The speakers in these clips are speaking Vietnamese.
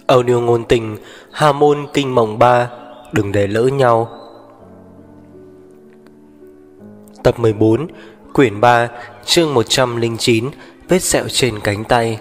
Audio ngôn tình, Hà môn kinh mộng 3, đừng để lỡ nhau. Tập 14, quyển 3, chương 109, vết sẹo trên cánh tay.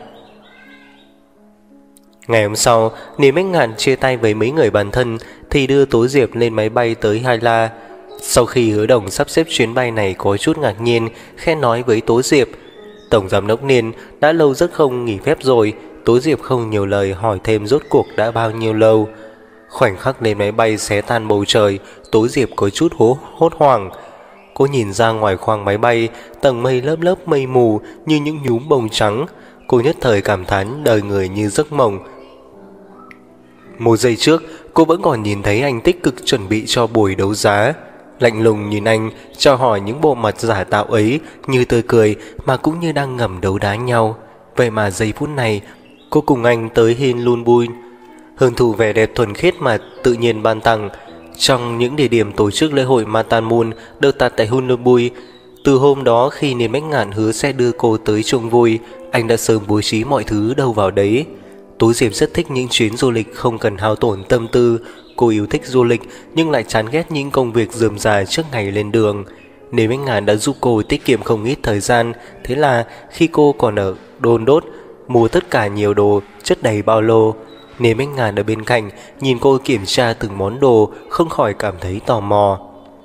Ngày hôm sau, Niềm Bách Ngạn chia tay với mấy người bạn thân thì đưa Tố Diệp lên máy bay tới Hai La. Sau khi Hứa Đồng sắp xếp chuyến bay này có chút ngạc nhiên, khen nói với Tố Diệp: Tổng giám đốc Niên đã lâu rất không nghỉ phép rồi. Tố Diệp không nhiều lời hỏi thêm rốt cuộc đã bao nhiêu lâu. Khoảnh khắc lên máy bay xé tan bầu trời, Tố Diệp có chút hốt hoảng. Cô nhìn ra ngoài khoang máy bay, tầng mây lớp lớp mây mù như những nhúm bông trắng. Cô nhất thời cảm thán đời người như giấc mộng. Một giây trước, cô vẫn còn nhìn thấy anh tích cực chuẩn bị cho buổi đấu giá. Lạnh lùng nhìn anh, chào hỏi những bộ mặt giả tạo ấy, như tươi cười mà cũng như đang ngầm đấu đá nhau. Vậy mà giây phút này, cô cùng anh tới Hin Lun Bui, hưởng thụ vẻ đẹp thuần khiết mà tự nhiên ban tặng. Trong những địa điểm tổ chức lễ hội Matan Moon được đặt tại Hun Lun Bui, từ hôm đó khi Niềm Bách Ngạn hứa sẽ đưa cô tới chung vui, anh đã sớm bố trí mọi thứ đâu vào đấy. Tố Diệp rất thích những chuyến du lịch không cần hao tổn tâm tư. Cô yêu thích du lịch nhưng lại chán ghét những công việc rườm rà trước ngày lên đường. Niềm Bách Ngạn đã giúp cô tiết kiệm không ít thời gian. Thế là khi cô còn ở Đôn Đốt, mua tất cả nhiều đồ chất đầy ba lô. Niềm Bách Ngạn ở bên cạnh nhìn cô kiểm tra từng món đồ, không khỏi cảm thấy tò mò.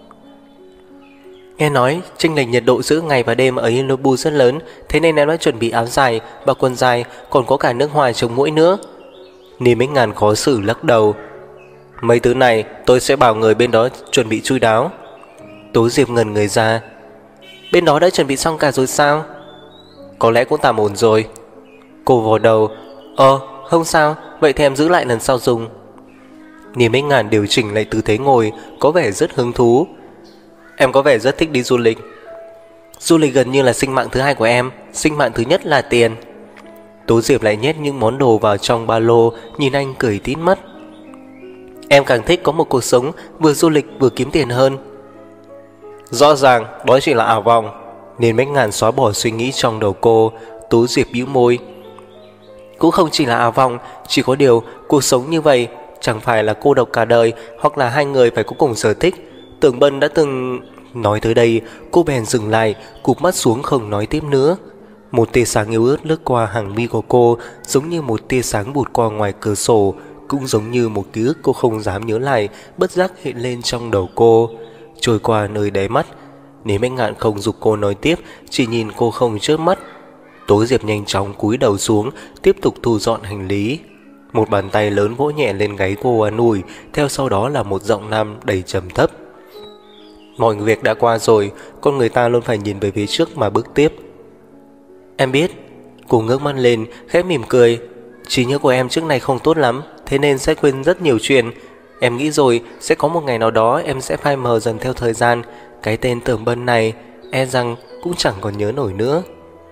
Nghe nói chênh lệch nhiệt độ giữa ngày và đêm ở Inobu rất lớn, thế nên em đã chuẩn bị áo dài và quần dài, còn có cả nước hoa chống muỗi nữa. Niềm Bách Ngạn khó xử lắc đầu. Mấy thứ này tôi sẽ bảo người bên đó chuẩn bị chu đáo. Tố Diệp ngẩn người ra. Bên đó đã chuẩn bị xong cả rồi sao? Có lẽ cũng tạm ổn rồi. Cô vò đầu. Không sao, vậy thì em giữ lại lần sau dùng. Niềm Bách Ngạn điều chỉnh lại tư thế ngồi, có vẻ rất hứng thú. Em có vẻ rất thích đi du lịch. Du lịch gần như là sinh mạng thứ hai của em. Sinh mạng thứ nhất là tiền. Tố Diệp lại nhét những món đồ vào trong ba lô, nhìn anh cười tít mắt. Em càng thích có một cuộc sống vừa du lịch vừa kiếm tiền hơn. Rõ ràng đó chỉ là ảo vọng. Niềm Bách Ngạn xóa bỏ suy nghĩ trong đầu cô. Tố Diệp bĩu môi. Cũng không chỉ là ảo vọng, chỉ có điều cuộc sống như vậy chẳng phải là cô độc cả đời, hoặc là hai người phải có cùng sở thích. Tưởng Bân đã từng... Nói tới đây, cô bèn dừng lại, cụp mắt xuống không nói tiếp nữa. Một tia sáng yếu ớt lướt qua hàng mi của cô, giống như một tia sáng vụt qua ngoài cửa sổ, cũng giống như một ký ức cô không dám nhớ lại, bất giác hiện lên trong đầu cô, trôi qua nơi đáy mắt. Niềm Bách Ngạn không giục cô nói tiếp, chỉ nhìn cô không chớp mắt. Tố Diệp nhanh chóng cúi đầu xuống, tiếp tục thu dọn hành lý. Một bàn tay lớn vỗ nhẹ lên gáy cô an ủi, theo sau đó là một giọng nam đầy trầm thấp. Mọi việc đã qua rồi, con người ta luôn phải nhìn về phía trước mà bước tiếp. Em biết. Cô ngước mắt lên, khẽ mỉm cười. Trí nhớ của em trước này không tốt lắm, thế nên sẽ quên rất nhiều chuyện. Em nghĩ rồi, sẽ có một ngày nào đó em sẽ phai mờ dần theo thời gian. Cái tên Tưởng Bân này, e rằng cũng chẳng còn nhớ nổi nữa.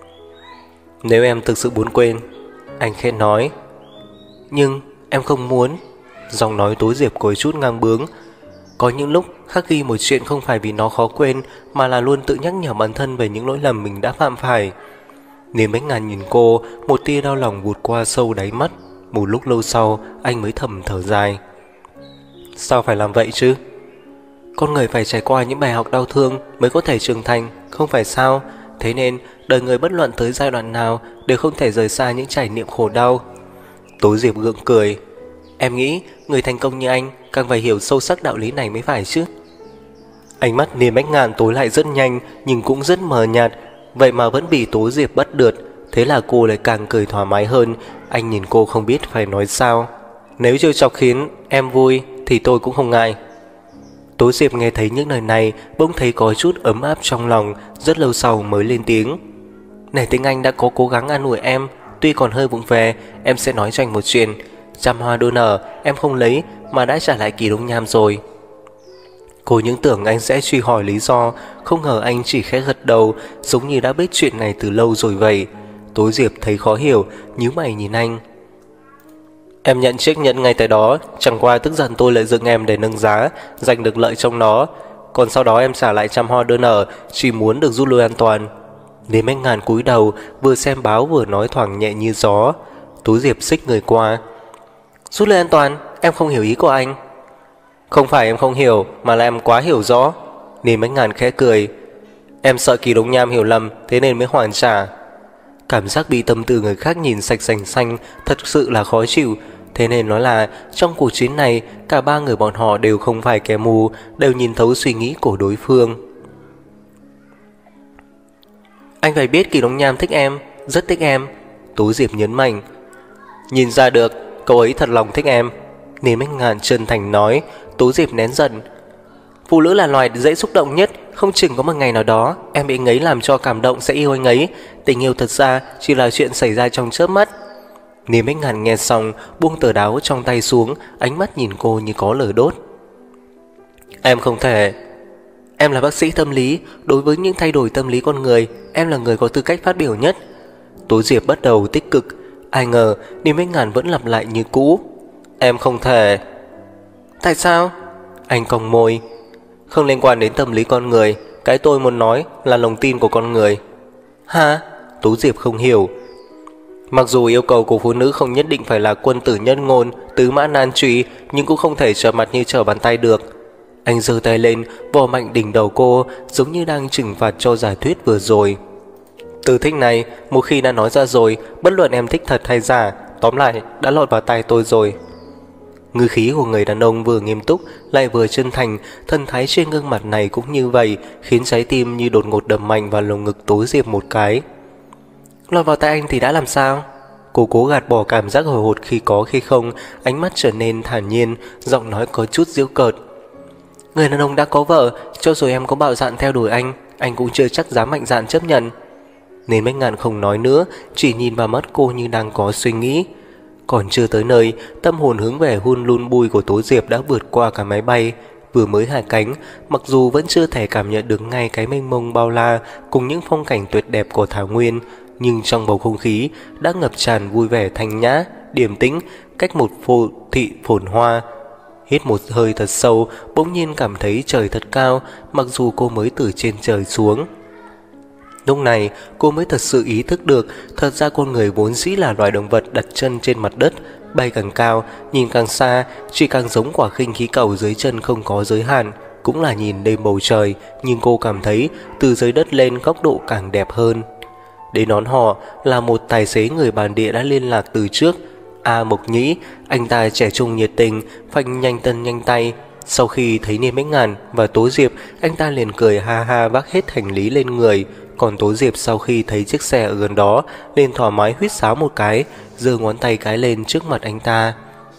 Nếu em thực sự muốn quên, anh khẽ nói. Nhưng em không muốn. Giọng nói Tố Diệp có chút ngang bướng. Có những lúc khắc ghi một chuyện không phải vì nó khó quên, mà là luôn tự nhắc nhở bản thân về những lỗi lầm mình đã phạm phải. Niềm Bách Ngạn nhìn cô, một tia đau lòng vụt qua sâu đáy mắt. Một lúc lâu sau, anh mới thầm thở dài. Sao phải làm vậy chứ? Con người phải trải qua những bài học đau thương mới có thể trưởng thành, không phải sao? Thế nên, đời người bất luận tới giai đoạn nào đều không thể rời xa những trải nghiệm khổ đau. Tố Diệp gượng cười. Em nghĩ người thành công như anh càng phải hiểu sâu sắc đạo lý này mới phải chứ. Ánh mắt Niềm Bách Ngạn tối lại rất nhanh, nhưng cũng rất mờ nhạt. Vậy mà vẫn bị Tố Diệp bắt được. Thế là cô lại càng cười thoải mái hơn. Anh nhìn cô không biết phải nói sao. Nếu trêu chọc khiến em vui thì tôi cũng không ngại. Tố Diệp nghe thấy những lời này, bỗng thấy có chút ấm áp trong lòng. Rất lâu sau mới lên tiếng. Nể tình anh đã có cố gắng an ủi em, tuy còn hơi vụng về, em sẽ nói cho anh một chuyện. Trăm hoa đua nở em không lấy mà đã trả lại Kỳ Đông Nham rồi. Cô những tưởng anh sẽ truy hỏi lý do, không ngờ anh chỉ khẽ gật đầu, giống như đã biết chuyện này từ lâu rồi vậy. Tố Diệp thấy khó hiểu, nhíu mày nhìn anh. Em nhận chiếc nhẫn ngay tại đó, chẳng qua tức giận tôi lợi dụng em để nâng giá, giành được lợi trong nó. Còn sau đó em trả lại trăm hoa đơn nở, chỉ muốn được rút lui an toàn. Niềm Bách Ngạn cúi đầu, vừa xem báo vừa nói thoảng nhẹ như gió. Tố Diệp xích người qua. Rút lên an toàn, em không hiểu ý của anh. Không phải em không hiểu, mà là em quá hiểu rõ. Nên Bách Ngàn khẽ cười. Em sợ Kỳ Đống Nham hiểu lầm, thế nên mới hoàn trả. Cảm giác bị tâm tư người khác nhìn sạch sành xanh thật sự là khó chịu. Thế nên nói là trong cuộc chiến này, cả ba người bọn họ đều không phải kẻ mù, đều nhìn thấu suy nghĩ của đối phương. Anh phải biết Kỳ Đống Nham thích em, rất thích em. Tố Diệp nhấn mạnh. Nhìn ra được, cậu ấy thật lòng thích em. Nên Bách Ngàn chân thành nói. Tố Diệp nén giận. Phụ nữ là loài dễ xúc động nhất, không chừng có một ngày nào đó em bị anh ấy làm cho cảm động sẽ yêu anh ấy. Tình yêu thật ra chỉ là chuyện xảy ra trong chớp mắt. Nên Bách Ngàn nghe xong, buông tờ đáo trong tay xuống, ánh mắt nhìn cô như có lửa đốt. Em không thể. Em là bác sĩ tâm lý, đối với những thay đổi tâm lý con người, em là người có tư cách phát biểu nhất. Tố Diệp bắt đầu tích cực. Ai ngờ Nên Bách Ngàn vẫn lặp lại như cũ. Em không thể. Tại sao? Anh cong môi. Không liên quan đến tâm lý con người, cái tôi muốn nói là lòng tin của con người. Hả? Tố Diệp không hiểu. Mặc dù yêu cầu của phụ nữ không nhất định phải là quân tử nhân ngôn, tứ mã nan truy, nhưng cũng không thể trở mặt như trở bàn tay được. Anh giơ tay lên, vò mạnh đỉnh đầu cô, giống như đang trừng phạt cho giả thuyết vừa rồi. Từ thích này, một khi đã nói ra rồi, bất luận em thích thật hay giả, tóm lại đã lọt vào tay tôi rồi. Ngữ khí của người đàn ông vừa nghiêm túc lại vừa chân thành, thần thái trên gương mặt này cũng như vậy, khiến trái tim như đột ngột đập mạnh vào lồng ngực Tố Diệp một cái. Lọt vào tay anh thì đã làm sao? Cô cố gạt bỏ cảm giác hồi hộp khi có khi không, ánh mắt trở nên thản nhiên, giọng nói có chút giễu cợt. Người đàn ông đã có vợ, cho dù em có bạo dạn theo đuổi anh cũng chưa chắc dám mạnh dạn chấp nhận. Nên Bách Ngàn không nói nữa, chỉ nhìn vào mắt cô như đang có suy nghĩ. Còn chưa tới nơi, tâm hồn hướng về hun lun bui của Tố Diệp đã vượt qua cả máy bay. Vừa mới hạ cánh, mặc dù vẫn chưa thể cảm nhận được ngay cái mênh mông bao la cùng những phong cảnh tuyệt đẹp của Thảo Nguyên, nhưng trong bầu không khí đã ngập tràn vui vẻ thanh nhã, điềm tĩnh, cách một phố thị phồn hoa. Hít một hơi thật sâu, bỗng nhiên cảm thấy trời thật cao, mặc dù cô mới từ trên trời xuống. Lúc này cô mới thật sự ý thức được, thật ra con người vốn dĩ là loài động vật đặt chân trên mặt đất, bay càng cao, nhìn càng xa, chỉ càng giống quả khinh khí cầu dưới chân không có giới hạn. Cũng là nhìn đêm bầu trời, nhưng cô cảm thấy từ dưới đất lên góc độ càng đẹp hơn. Đến đón họ là một tài xế người bản địa đã liên lạc từ trước, A Mộc Nhĩ. Anh ta trẻ trung nhiệt tình, phanh nhanh chân nhanh tay. Sau khi thấy Niêm Bách Ngàn và Tố Diệp, anh ta liền cười ha ha vác hết hành lý lên người. Còn Tố Diệp sau khi thấy chiếc xe ở gần đó, liền thoải mái huýt sáo một cái, giơ ngón tay cái lên trước mặt anh ta.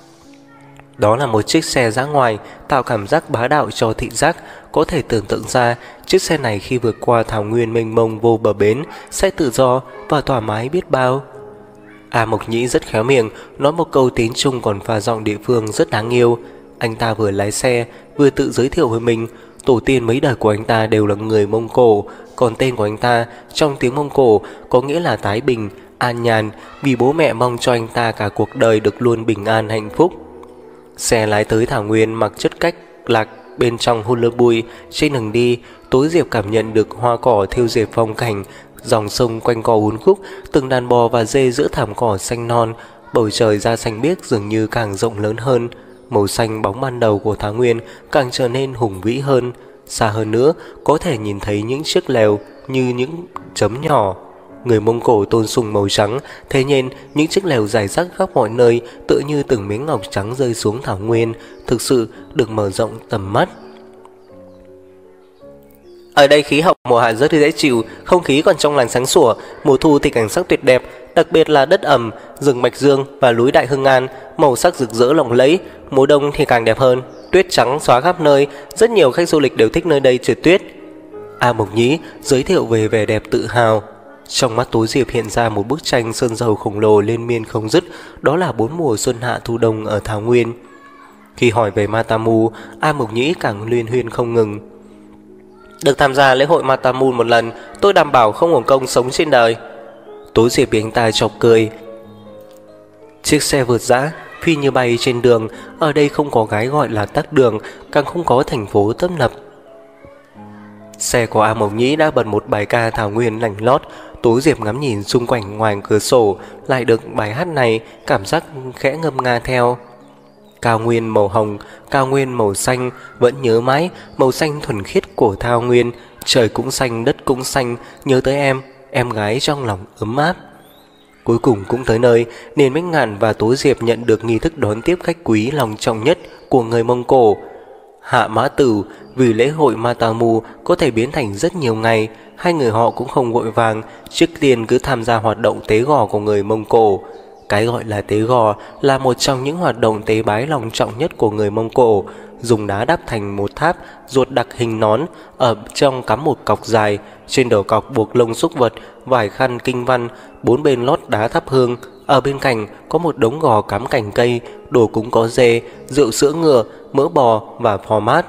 Đó là một chiếc xe dã ngoại, tạo cảm giác bá đạo cho thị giác. Có thể tưởng tượng ra, chiếc xe này khi vượt qua thảo nguyên mênh mông vô bờ bến sẽ tự do và thoải mái biết bao. A Mộc Nhĩ rất khéo miệng, nói một câu tiếng Trung còn pha giọng địa phương rất đáng yêu. Anh ta vừa lái xe, vừa tự giới thiệu với mình. Tổ tiên mấy đời của anh ta đều là người Mông Cổ, còn tên của anh ta trong tiếng Mông Cổ có nghĩa là Thái Bình, an nhàn, vì bố mẹ mong cho anh ta cả cuộc đời được luôn bình an hạnh phúc. Xe lái tới thảo nguyên mặc chất cách lạc bên trong hun lơ bụi. Trên đường đi, Tố Diệp cảm nhận được hoa cỏ thêu dệt phong cảnh, dòng sông quanh co uốn khúc, từng đàn bò và dê giữa thảm cỏ xanh non. Bầu trời da xanh biếc dường như càng rộng lớn hơn, màu xanh bóng ban đầu của Thái Nguyên càng trở nên hùng vĩ hơn. Xa hơn nữa, có thể nhìn thấy những chiếc lều như những chấm nhỏ. Người Mông Cổ tôn sùng màu trắng, thế nên những chiếc lều rải rác khắp mọi nơi, tựa như từng miếng ngọc trắng rơi xuống thảo nguyên, thực sự được mở rộng tầm mắt. Ở đây khí hậu mùa hạ rất dễ chịu, không khí còn trong lành sáng sủa, mùa thu thì cảnh sắc tuyệt đẹp, đặc biệt là đất ẩm, rừng Bạch Dương và núi Đại Hưng An, màu sắc rực rỡ lộng lẫy. Mùa đông thì càng đẹp hơn, tuyết trắng xóa khắp nơi, rất nhiều khách du lịch đều thích nơi đây trượt tuyết. A Mộc Nhĩ giới thiệu về vẻ đẹp tự hào. Trong mắt Tố Diệp hiện ra một bức tranh sơn dầu khổng lồ liên miên không dứt, đó là 4 mùa xuân hạ thu đông ở Thảo Nguyên. Khi hỏi về Matamu, A Mộc Nhĩ càng luyên huyên không ngừng. Được tham gia lễ hội Matamu một lần, tôi đảm bảo không uổng công sống trên đời. Tố Diệp bị anh ta chọc cười. Chiếc xe vượt dã phi như bay trên đường, ở đây không có cái gọi là tắc đường, càng không có thành phố tấp nập. Xe của A Mộc Nhĩ đã bật một bài ca thảo nguyên lành lót. Tố Diệp ngắm nhìn xung quanh ngoài cửa sổ, lại được bài hát này, cảm giác khẽ ngâm nga theo. Cao nguyên màu hồng, cao nguyên màu xanh, vẫn nhớ mãi màu xanh thuần khiết của thao nguyên. Trời cũng xanh, đất cũng xanh, nhớ tới em gái trong lòng ấm áp. Cuối cùng cũng tới nơi, Niên Bách Ngạn và Tố Diệp nhận được nghi thức đón tiếp khách quý long trọng nhất của người Mông Cổ. Hạ Mã Tử, vì lễ hội Matamu có thể biến thành rất nhiều ngày, hai người họ cũng không vội vàng, trước tiên cứ tham gia hoạt động tế gò của người Mông Cổ. Cái gọi là tế gò là một trong những hoạt động tế bái long trọng nhất của người Mông Cổ, dùng đá đắp thành một tháp ruột đặc hình nón, ở trong cắm một cọc dài, trên đầu cọc buộc lông súc vật, vải khăn kinh văn, bốn bên lót đá thắp hương. Ở bên cạnh có một đống gò cắm cành cây, đồ cúng có dê, rượu sữa ngựa, mỡ bò và phò mát.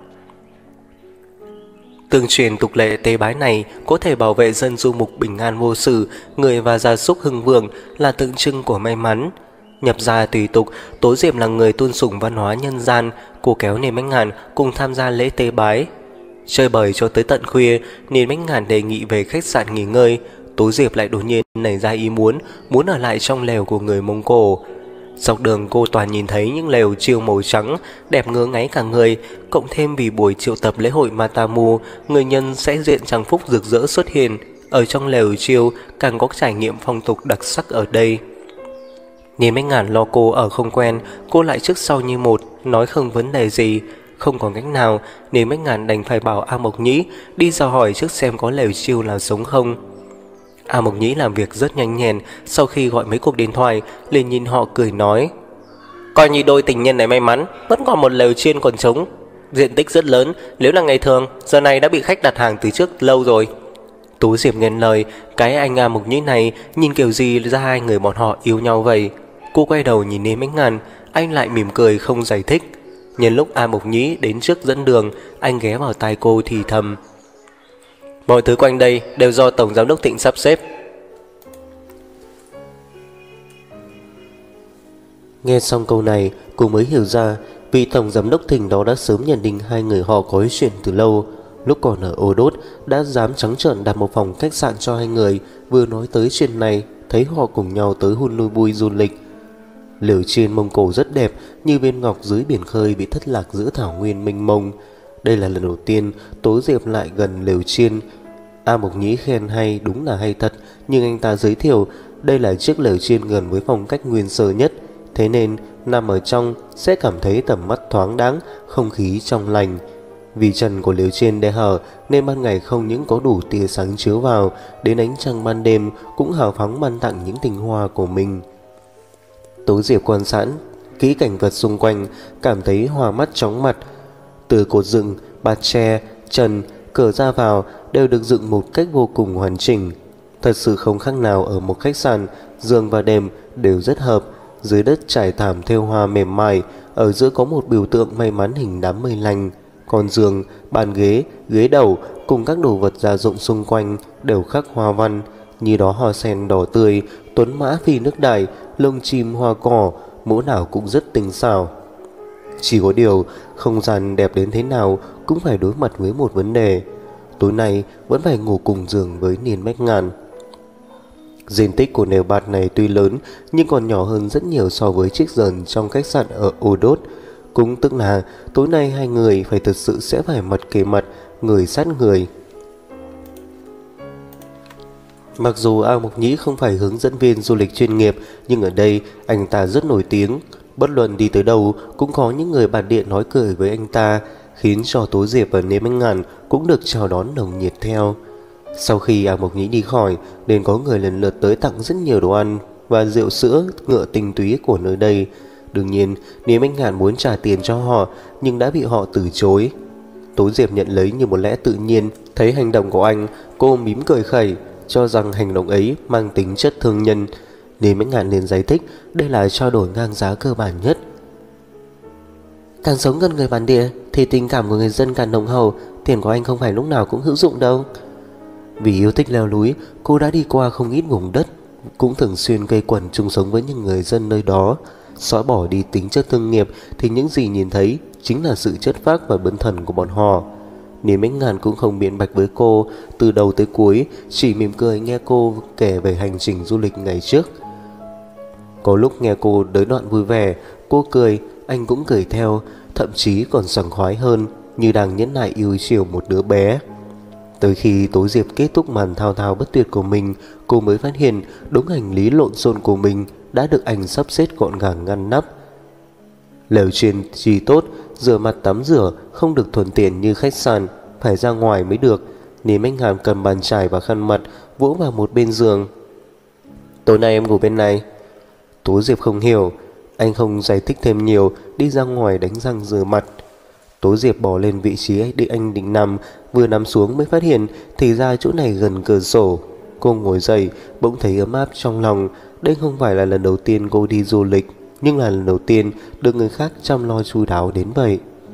Tương truyền tục lệ tế bái này có thể bảo vệ dân du mục bình an vô sự, người và gia súc hưng vượng, là tượng trưng của may mắn. Nhập gia tùy tục, Tố Diệp là người tôn sùng văn hóa nhân gian, cô kéo Niên Bách Ngạn cùng tham gia lễ tế bái. Chơi bời cho tới tận khuya, Niên Bách Ngạn đề nghị về khách sạn nghỉ ngơi. Tố Diệp lại đột nhiên nảy ra ý muốn ở lại trong lều của người Mông Cổ. Dọc đường cô toàn nhìn thấy những lều chiêu màu trắng, đẹp ngứa ngáy cả người, cộng thêm vì buổi triệu tập lễ hội Matamu, người nhân sẽ diện trang phục rực rỡ xuất hiện. Ở trong lều chiêu càng có trải nghiệm phong tục đặc sắc ở đây. Niên Bách Ngạn lo cô ở không quen, cô lại trước sau như một, nói không vấn đề gì. Không có cách nào, Niên Bách Ngạn đành phải bảo A Mộc Nhĩ đi dò hỏi trước xem có lều chiêu nào sống không. A Mộc Nhĩ làm việc rất nhanh nhẹn, sau khi gọi mấy cuộc điện thoại, liền nhìn họ cười nói: coi như đôi tình nhân này may mắn, vẫn còn một lều chiên còn trống. Diện tích rất lớn, nếu là ngày thường, giờ này đã bị khách đặt hàng từ trước lâu rồi. Tú Diệp nghe lời, cái anh A Mộc Nhĩ này nhìn kiểu gì ra hai người bọn họ yêu nhau vậy. Cô quay đầu nhìn Niên Bách Ngạn, anh lại mỉm cười không giải thích. Nhân lúc A Mộc Nhĩ đến trước dẫn đường, anh ghé vào tai cô thì thầm: mọi thứ quanh đây đều do Tổng Giám đốc Thịnh sắp xếp. Nghe xong câu này, cô mới hiểu ra vị Tổng Giám đốc Thịnh đó đã sớm nhận định hai người họ có chuyện từ lâu. Lúc còn ở Ô Đốt đã dám trắng trợn đặt một phòng khách sạn cho hai người. Vừa nói tới chuyện này, thấy họ cùng nhau tới Honolulu du lịch. Lều trên Mông Cổ rất đẹp, như viên ngọc dưới biển khơi bị thất lạc giữa thảo nguyên mênh mông. Đây là lần đầu tiên Tố Diệp lại gần lều chiên. A Mộc Nhĩ khen hay, đúng là hay thật, nhưng anh ta giới thiệu đây là chiếc lều chiên gần với phong cách nguyên sơ nhất, thế nên nằm ở trong sẽ cảm thấy tầm mắt thoáng đáng, không khí trong lành. Vì trần của lều chiên đè hở nên ban ngày không những có đủ tia sáng chiếu vào, đến ánh trăng ban đêm cũng hào phóng ban tặng những tình hoa của mình. Tố Diệp quan sát kỹ cảnh vật xung quanh, cảm thấy hoa mắt chóng mặt. Từ cột dựng, bạt tre, trần, cửa ra vào đều được dựng một cách vô cùng hoàn chỉnh. Thật sự không khác nào ở một khách sạn, giường và đệm đều rất hợp. Dưới đất trải thảm thêu hoa mềm mại, ở giữa có một biểu tượng may mắn hình đám mây lành. Còn giường, bàn ghế, ghế đầu cùng các đồ vật gia dụng xung quanh đều khắc hoa văn, như đó hoa sen đỏ tươi, tuấn mã phi nước đại, lông chim hoa cỏ, mỗi nào cũng rất tinh xảo. Chỉ có điều, không gian đẹp đến thế nào cũng phải đối mặt với một vấn đề. Tối nay vẫn phải ngủ cùng giường với Niên Bách Ngạn. Diện tích của lều bạt này tuy lớn nhưng còn nhỏ hơn rất nhiều so với chiếc giường trong khách sạn ở Ô Đốt. Cũng tức là tối nay hai người phải thật sự sẽ phải mặt kề mặt, người sát người. Mặc dù A Mộc Nhĩ không phải hướng dẫn viên du lịch chuyên nghiệp, nhưng ở đây anh ta rất nổi tiếng. Bất luận đi tới đâu cũng có những người bản địa nói cười với anh ta, khiến cho Tố Diệp và Niên Bách Ngạn cũng được chào đón nồng nhiệt theo. Sau khi A Mộc Nhĩ đi khỏi, nên có người lần lượt tới tặng rất nhiều đồ ăn và rượu sữa ngựa tinh túy của nơi đây. Đương nhiên, Niên Bách Ngạn muốn trả tiền cho họ nhưng đã bị họ từ chối. Tố Diệp nhận lấy như một lẽ tự nhiên. Thấy hành động của anh, cô mím cười khẩy, cho rằng hành động ấy mang tính chất thương nhân. Niên Bách Ngạn liền giải thích đây là trao đổi ngang giá cơ bản nhất. Càng sống gần người bản địa thì tình cảm của người dân càng nồng hậu, tiền của anh không phải lúc nào cũng hữu dụng đâu. Vì yêu thích leo núi, cô đã đi qua không ít vùng đất, cũng thường xuyên quây quần chung sống với những người dân nơi đó. Xóa bỏ đi tính chất thương nghiệp thì những gì nhìn thấy chính là sự chất phác và bấn thần của bọn họ. Niên Bách Ngạn cũng không biện bạch với cô, từ đầu tới cuối chỉ mỉm cười nghe cô kể về hành trình du lịch ngày trước. Có lúc nghe cô tới đoạn vui vẻ, cô cười, anh cũng cười theo, thậm chí còn sảng khoái hơn, như đang nhẫn nại yêu chiều một đứa bé. Tới khi Tố Diệp kết thúc màn thao thao bất tuyệt của mình, cô mới phát hiện đống hành lý lộn xộn của mình đã được anh sắp xếp gọn gàng ngăn nắp. Lều trên chỉ tốt, rửa mặt tắm rửa không được thuận tiện như khách sạn, phải ra ngoài mới được, nên anh Hàm cầm bàn chải và khăn mặt vỗ vào một bên giường. Tối nay em ngủ bên này. Tố Diệp không hiểu, anh không giải thích thêm nhiều, đi ra ngoài đánh răng rửa mặt. Tố Diệp bỏ lên vị trí anh định nằm, vừa nằm xuống mới phát hiện thì ra chỗ này gần cửa sổ. Cô ngồi dậy, bỗng thấy ấm áp trong lòng. Đây không phải là lần đầu tiên cô đi du lịch, nhưng là lần đầu tiên được người khác chăm lo chu đáo đến vậy.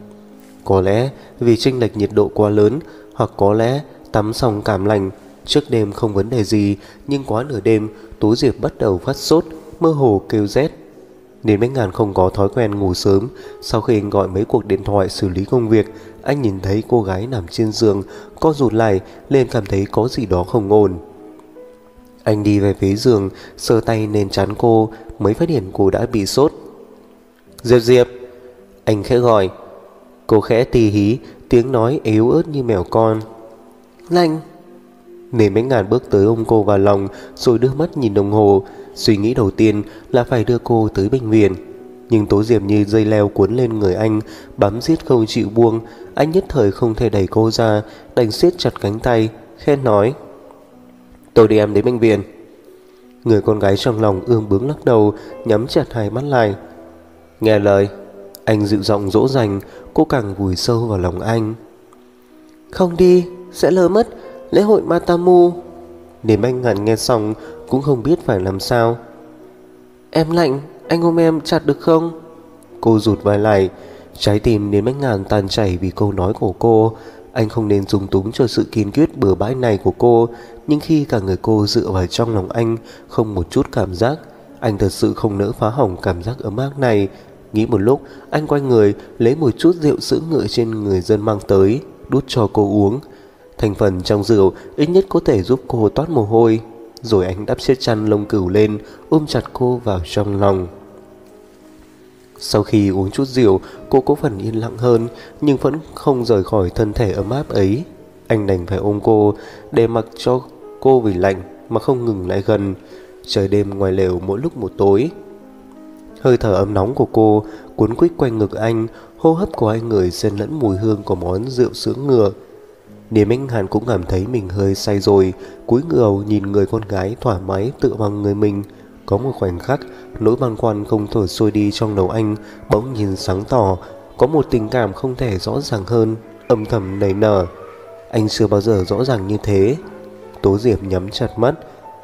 Có lẽ vì chênh lệch nhiệt độ quá lớn, hoặc có lẽ tắm xong cảm lạnh. Trước đêm không vấn đề gì, nhưng quá nửa đêm Tố Diệp bắt đầu phát sốt, mơ hồ kêu rét. Nên Bách Ngàn không có thói quen ngủ sớm. Sau khi anh gọi mấy cuộc điện thoại xử lý công việc, anh nhìn thấy cô gái nằm trên giường, co rụt lại lên, cảm thấy có gì đó không ổn. Anh đi về phía giường, sờ tay lên trán cô, mới phát hiện cô đã bị sốt. Diệp Diệp, anh khẽ gọi. Cô khẽ tì hí, tiếng nói yếu ớt như mèo con. Lạnh. Nên Bách Ngàn bước tới ôm cô vào lòng, rồi đưa mắt nhìn đồng hồ. Suy nghĩ đầu tiên là phải đưa cô tới bệnh viện, nhưng Tố Diệp như dây leo cuốn lên người anh, bám giết không chịu buông. Anh nhất thời không thể đẩy cô ra, đành siết chặt cánh tay, khẽ nói: Tôi đi em đến bệnh viện. Người con gái trong lòng ương bướng lắc đầu, nhắm chặt hai mắt lại. Nghe lời, anh dịu giọng dỗ dành. Cô càng vùi sâu vào lòng anh. Không đi, sẽ lỡ mất lễ hội Matamu. Để Bách Ngàn nghe xong cũng không biết phải làm sao. Em lạnh, anh ôm em chặt được không? Cô rụt vai lại. Trái tim đến Bách Ngàn tan chảy vì câu nói của cô. Anh không nên dung túng cho sự kiên quyết bừa bãi này của cô, nhưng khi cả người cô dựa vào trong lòng anh, không một chút cảm giác, anh thật sự không nỡ phá hỏng cảm giác ấm áp này. Nghĩ một lúc, anh quay người lấy một chút rượu sữa ngựa trên người dân mang tới, đút cho cô uống. Thành phần trong rượu ít nhất có thể giúp cô toát mồ hôi. Rồi anh đắp chiếc chăn lông cừu lên, ôm chặt cô vào trong lòng. Sau khi uống chút rượu, cô có phần yên lặng hơn, nhưng vẫn không rời khỏi thân thể ấm áp ấy. Anh đành phải ôm cô, để mặc cho cô vì lạnh mà không ngừng lại gần. Trời đêm ngoài lều mỗi lúc một tối. Hơi thở ấm nóng của cô cuốn quýt quanh ngực anh, hô hấp của anh ngửi xen lẫn mùi hương của món rượu sữa ngựa. Niềm Anh Hàn cũng cảm thấy mình hơi say rồi, cúi người nhìn người con gái thoải mái tựa vào người mình. Có một khoảnh khắc, nỗi băn khoăn không thể xôi đi trong đầu anh bỗng nhìn sáng tỏ. Có một tình cảm không thể rõ ràng hơn, âm thầm nảy nở. Anh chưa bao giờ rõ ràng như thế. Tố Diệp nhắm chặt mắt,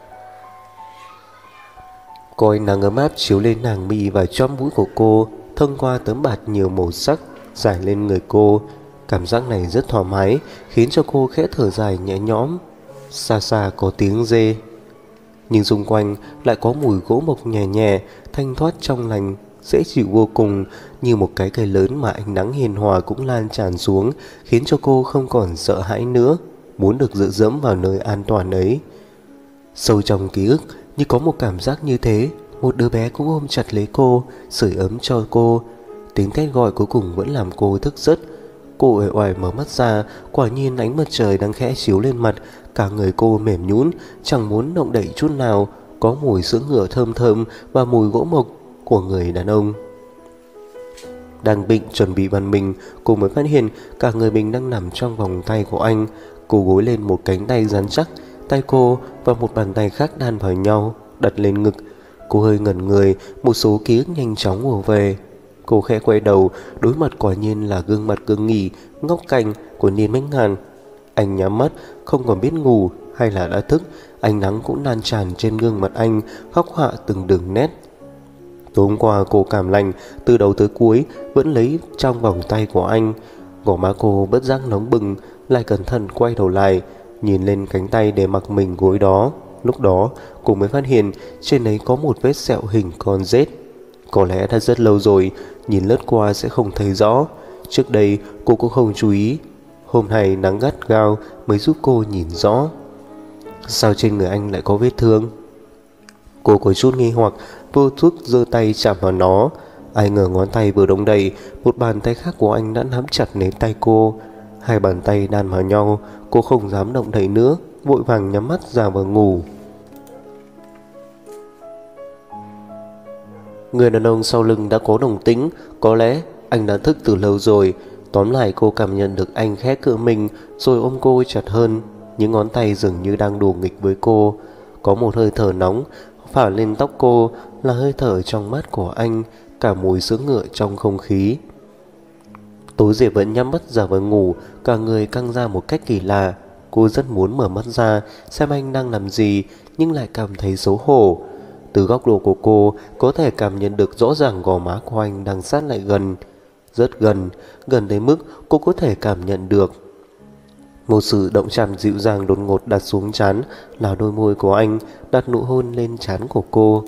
coi nắng ấm áp chiếu lên nàng mi và chóp mũi của cô, thông qua tấm bạt nhiều màu sắc trải lên người cô. Cảm giác này rất thoải mái, khiến cho cô khẽ thở dài nhẹ nhõm. Xa xa có tiếng dê, nhưng xung quanh lại có mùi gỗ mộc nhẹ nhẹ, thanh thoát trong lành, dễ chịu vô cùng, như một cái cây lớn mà ánh nắng hiền hòa cũng lan tràn xuống, khiến cho cô không còn sợ hãi nữa, muốn được dựa dẫm vào nơi an toàn ấy. Sâu trong ký ức như có một cảm giác như thế, một đứa bé cũng ôm chặt lấy cô, sưởi ấm cho cô. Tiếng thét gọi cuối cùng vẫn làm cô thức giấc. Cô uể oải mở mắt ra, quả nhiên ánh mặt trời đang khẽ chiếu lên mặt. Cả người cô mềm nhũn, chẳng muốn động đậy chút nào. Có mùi sữa ngựa thơm thơm và mùi gỗ mộc của người đàn ông. Đang định chuẩn bị bắn mình, cô mới phát hiện cả người mình đang nằm trong vòng tay của anh. Cô gối lên một cánh tay rắn chắc, tay cô và một bàn tay khác đan vào nhau, đặt lên ngực. Cô hơi ngẩn người, một số ký ức nhanh chóng ùa về. Cô khẽ quay đầu, đối mặt quả nhiên là gương mặt cương nghị, ngóc cành của Niên Bách Ngàn. Anh nhắm mắt, không còn biết ngủ hay là đã thức. Ánh nắng cũng lan tràn trên gương mặt anh, khắc họa từng đường nét. Tối hôm qua cô cảm lạnh, từ đầu tới cuối vẫn lấy trong vòng tay của anh. Gò má cô bất giác nóng bừng, lại cẩn thận quay đầu lại, nhìn lên cánh tay để mặc mình gối đó. Lúc đó cô mới phát hiện trên ấy có một vết sẹo hình con rết. Có lẽ đã rất lâu rồi, nhìn lướt qua sẽ không thấy rõ. Trước đây cô cũng không chú ý. Hôm nay nắng gắt gao mới giúp cô nhìn rõ. Sao trên người anh lại có vết thương? Cô có chút nghi hoặc, vô thức giơ tay chạm vào nó. Ai ngờ ngón tay vừa động đậy, một bàn tay khác của anh đã nắm chặt lấy tay cô. Hai bàn tay đan vào nhau, cô không dám động đậy nữa, vội vàng nhắm mắt ra vào ngủ. Người đàn ông sau lưng đã có đồng tính, có lẽ anh đã thức từ lâu rồi. Tóm lại cô cảm nhận được anh khẽ cựa mình rồi ôm cô chặt hơn. Những ngón tay dường như đang đùa nghịch với cô. Có một hơi thở nóng phả lên tóc cô, là hơi thở trong mắt của anh, cả mùi sữa ngựa trong không khí. Tố Diệp vẫn nhắm mắt ra vào ngủ, cả người căng ra một cách kỳ lạ. Cô rất muốn mở mắt ra xem anh đang làm gì, nhưng lại cảm thấy xấu hổ. Từ góc độ của cô có thể cảm nhận được rõ ràng gò má của anh đang sát lại gần. Rất gần, gần đến mức cô có thể cảm nhận được. Một sự động chạm dịu dàng đột ngột đặt xuống trán, là đôi môi của anh đặt nụ hôn lên trán của cô.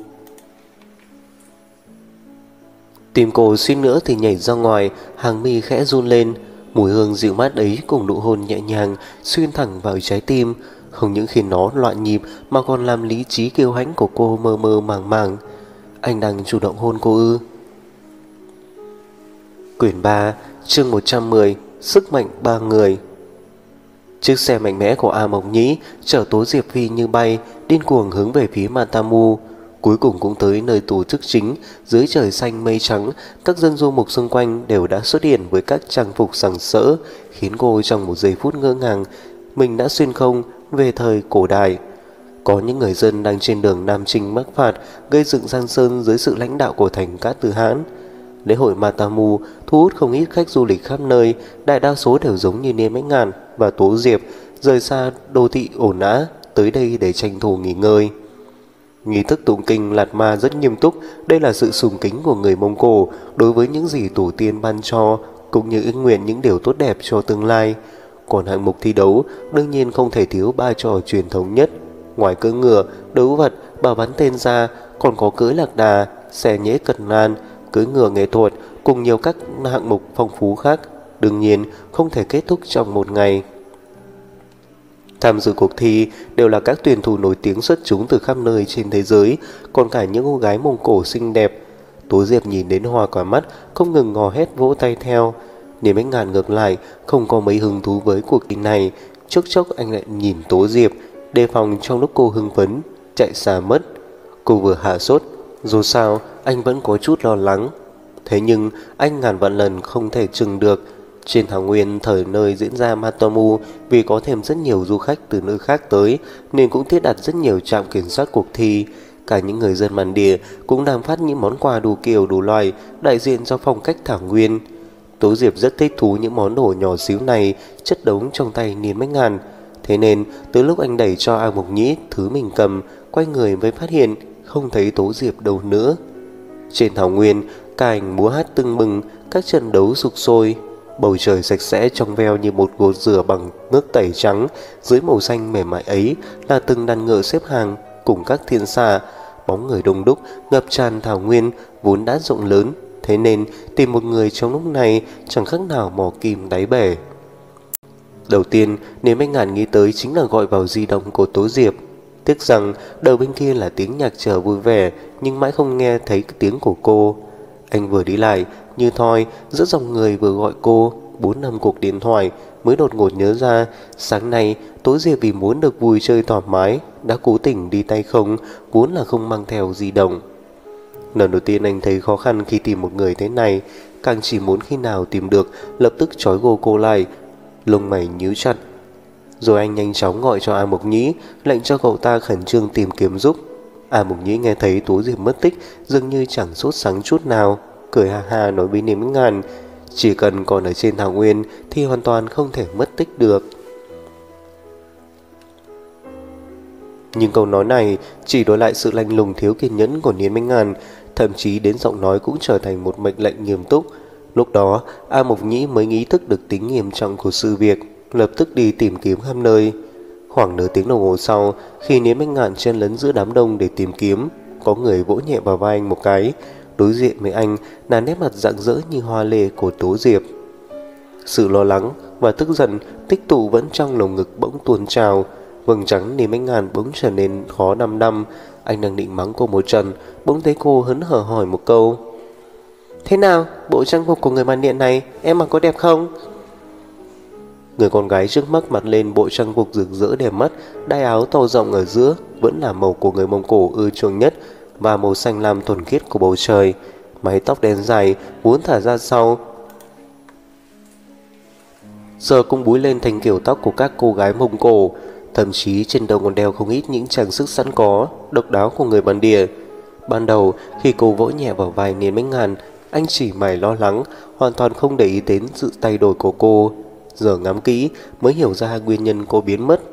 Tim cô suýt nữa thì nhảy ra ngoài, hàng mi khẽ run lên. Mùi hương dịu mát ấy cùng nụ hôn nhẹ nhàng xuyên thẳng vào trái tim, không những khiến nó loạn nhịp mà còn làm lý trí kiêu hãnh của cô mơ mơ màng màng. Anh đang chủ động hôn cô ư? Quyển 3, chương 110, sức mạnh ba người. Chiếc xe mạnh mẽ của A Mộc Nhĩ chở Tố Diệp Phi như bay, điên cuồng hướng về phía Matamu. Cuối cùng cũng tới nơi tổ chức chính. Dưới trời xanh mây trắng, các dân du mục xung quanh đều đã xuất hiện với các trang phục sặc sỡ, khiến cô trong một giây phút ngỡ ngàng mình đã xuyên không về thời cổ đại. Có những người dân đang trên đường Nam Chinh Bắc Phạt, gây dựng Giang Sơn dưới sự lãnh đạo của thành Cát Tư Hãn. Lễ hội Matamu thu hút không ít khách du lịch khắp nơi, đại đa số đều giống như Niêm Bách Ngạn và Tố Diệp, rời xa đô thị ồn ào tới đây để tranh thủ nghỉ ngơi. Nghi thức tụng kinh Lạt Ma rất nghiêm túc. Đây là sự sùng kính của người Mông Cổ đối với những gì tổ tiên ban cho, cũng như ước nguyện những điều tốt đẹp cho tương lai. Còn hạng mục thi đấu đương nhiên không thể thiếu ba trò truyền thống nhất. Ngoài cưỡi ngựa, đấu vật, bảo bắn tên ra, còn có cưỡi lạc đà, xe nhễ cận nan, cưỡi ngựa nghệ thuật cùng nhiều các hạng mục phong phú khác. Đương nhiên không thể kết thúc trong một ngày. Tham dự cuộc thi đều là các tuyển thủ nổi tiếng xuất chúng từ khắp nơi trên thế giới, còn cả những cô gái Mông Cổ xinh đẹp. Tố Diệp nhìn đến hoa cả mắt, không ngừng ngò hét vỗ tay theo. Niêm Bách Ngạn ngược lại không có mấy hứng thú với cuộc thi này. Chốc chốc anh lại nhìn Tố Diệp, đề phòng trong lúc cô hưng phấn chạy xa mất. Cô vừa hạ sốt, dù sao anh vẫn có chút lo lắng. Thế nhưng anh ngàn vạn lần không thể chừng được. Trên thảo nguyên thời nơi diễn ra Matamu, vì có thêm rất nhiều du khách từ nơi khác tới nên cũng thiết đặt rất nhiều trạm kiểm soát cuộc thi. Cả những người dân bản địa cũng đang phát những món quà đủ kiểu đủ loài đại diện cho phong cách thảo nguyên. Tố Diệp rất thích thú những món đồ nhỏ xíu này chất đống trong tay Niêm Bách Ngạn. Thế nên từ lúc anh đẩy cho A Mộc Nhĩ thứ mình cầm, quay người mới phát hiện không thấy Tố Diệp đâu nữa. Trên thảo nguyên, cả ảnh múa hát tưng bừng, các trận đấu sục sôi. Bầu trời sạch sẽ trong veo như một gột rửa bằng nước tẩy trắng. Dưới màu xanh mềm mại ấy là từng đàn ngựa xếp hàng cùng các thiên xa. Bóng người đông đúc ngập tràn thảo nguyên vốn đã rộng lớn, thế nên tìm một người trong lúc này chẳng khác nào mò kim đáy bể. Đầu tiên Niêm Bách Ngạn nghĩ tới chính là gọi vào di động của Tố Diệp. Tiếc rằng đầu bên kia là tiếng nhạc chờ vui vẻ, nhưng mãi không nghe thấy tiếng của cô. Anh vừa đi lại như thoi giữa dòng người vừa gọi cô 4-5 cuộc điện thoại, mới đột ngột nhớ ra sáng nay Tố Diệp vì muốn được vui chơi thoải mái đã cố tình đi tay không, vốn là không mang theo di động. Lần đầu tiên anh thấy khó khăn khi tìm một người thế này, càng chỉ muốn khi nào tìm được lập tức trói gô cô lại, lông mày nhíu chặt. Rồi anh nhanh chóng gọi cho A Mộc Nhĩ, lệnh cho cậu ta khẩn trương tìm kiếm giúp. A Mộc Nhĩ nghe thấy Tố Diệp mất tích dường như chẳng sốt sắng chút nào, cười ha ha nói với Niêm Bách Ngạn, chỉ cần còn ở trên thảo nguyên thì hoàn toàn không thể mất tích được. Nhưng câu nói này chỉ đổi lại sự lạnh lùng thiếu kiên nhẫn của Niêm Bách Ngạn, thậm chí đến giọng nói cũng trở thành một mệnh lệnh nghiêm túc. Lúc đó A Mộc Nhĩ mới ý thức được tính nghiêm trọng của sự việc, lập tức đi tìm kiếm khắp nơi. Khoảng nửa tiếng đồng hồ sau, khi Niêm Bách Ngạn chen lấn giữa đám đông để tìm kiếm, có người vỗ nhẹ vào vai anh một cái. Đối diện với anh là nét mặt rạng rỡ như hoa lê của Tố Diệp. Sự lo lắng và tức giận tích tụ vẫn trong lồng ngực bỗng tuôn trào. Vầng trắng Niêm Bách Ngạn bỗng trở nên khó đăm đăm. Anh đang định mắng cô một trận, bỗng thấy cô hớn hở hỏi một câu: Thế nào, bộ trang phục của người bản địa này em mặc có đẹp không? Người con gái trước mắt mặc lên bộ trang phục rực rỡ đẹp mắt, đai áo to rộng ở giữa vẫn là màu của người Mông Cổ ưa chuộng nhất và màu xanh lam thuần khiết của bầu trời. Mái tóc đen dài uốn thả ra sau, giờ cũng búi lên thành kiểu tóc của các cô gái Mông Cổ. Thậm chí trên đầu còn đeo không ít những trang sức sẵn có, độc đáo của người bản địa. Ban đầu khi cô vỗ nhẹ vào vai Niên Bách Ngàn, anh chỉ mày lo lắng, hoàn toàn không để ý đến sự thay đổi của cô. Giờ ngắm kỹ mới hiểu ra nguyên nhân cô biến mất.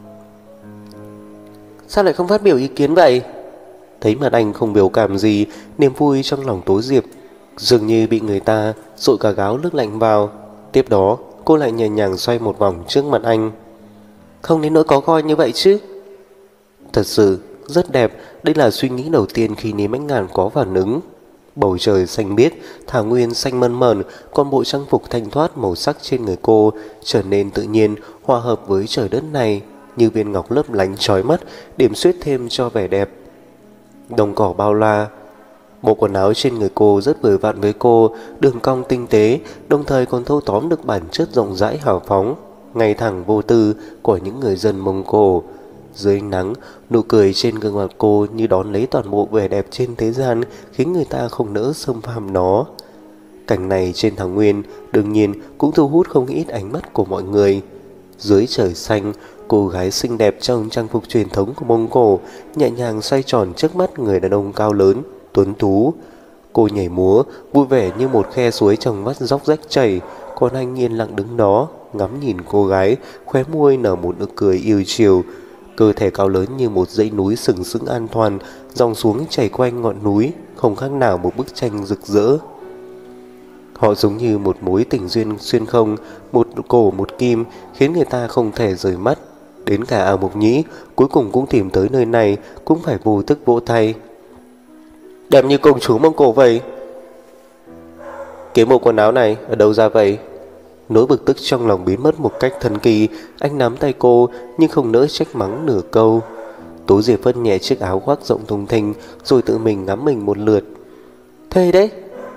Sao lại không phát biểu ý kiến vậy? Thấy mặt anh không biểu cảm gì, niềm vui trong lòng Tố Diệp dường như bị người ta dội cả gáo nước lạnh vào. Tiếp đó cô lại nhẹ nhàng xoay một vòng trước mặt anh. Không đến nỗi có coi như vậy chứ. Thật sự rất đẹp. Đây là suy nghĩ đầu tiên khi Niên Bách Ngàn có phản ứng. Bầu trời xanh biếc, thảo nguyên xanh mơn mởn, còn bộ trang phục thanh thoát màu sắc trên người cô trở nên tự nhiên, hòa hợp với trời đất này như viên ngọc lấp lánh chói mắt, điểm xuyết thêm cho vẻ đẹp. Đồng cỏ bao la, bộ quần áo trên người cô rất vừa vặn với cô, đường cong tinh tế, đồng thời còn thâu tóm được bản chất rộng rãi hào phóng, ngay thẳng vô tư của những người dân Mông Cổ. Dưới ánh nắng, nụ cười trên gương mặt cô như đón lấy toàn bộ vẻ đẹp trên thế gian, khiến người ta không nỡ xâm phạm nó. Cảnh này trên thảo nguyên đương nhiên cũng thu hút không ít ánh mắt của mọi người. Dưới trời xanh, cô gái xinh đẹp trong trang phục truyền thống của Mông Cổ nhẹ nhàng xoay tròn trước mắt người đàn ông cao lớn, tuấn tú. Cô nhảy múa vui vẻ như một khe suối trong vắt róc rách chảy, còn anh yên lặng đứng đó ngắm nhìn cô gái, khóe môi nở một nụ cười yêu chiều. Cơ thể cao lớn như một dãy núi sừng sững an toàn, dòng xuống chảy quanh ngọn núi, không khác nào một bức tranh rực rỡ. Họ giống như một mối tình duyên xuyên không, một cổ một kim, khiến người ta không thể rời mắt. Đến cả A Mộc Nhĩ cuối cùng cũng tìm tới nơi này, cũng phải vô thức vỗ tay. Đẹp như công chúa Mông Cổ vậy. Cái bộ quần áo này ở đâu ra vậy? Nỗi bực tức trong lòng biến mất một cách thần kỳ. Anh nắm tay cô nhưng không nỡ trách mắng nửa câu. Tố Diệp phất nhẹ chiếc áo khoác rộng thùng thình, rồi tự mình ngắm mình một lượt. Thế đấy,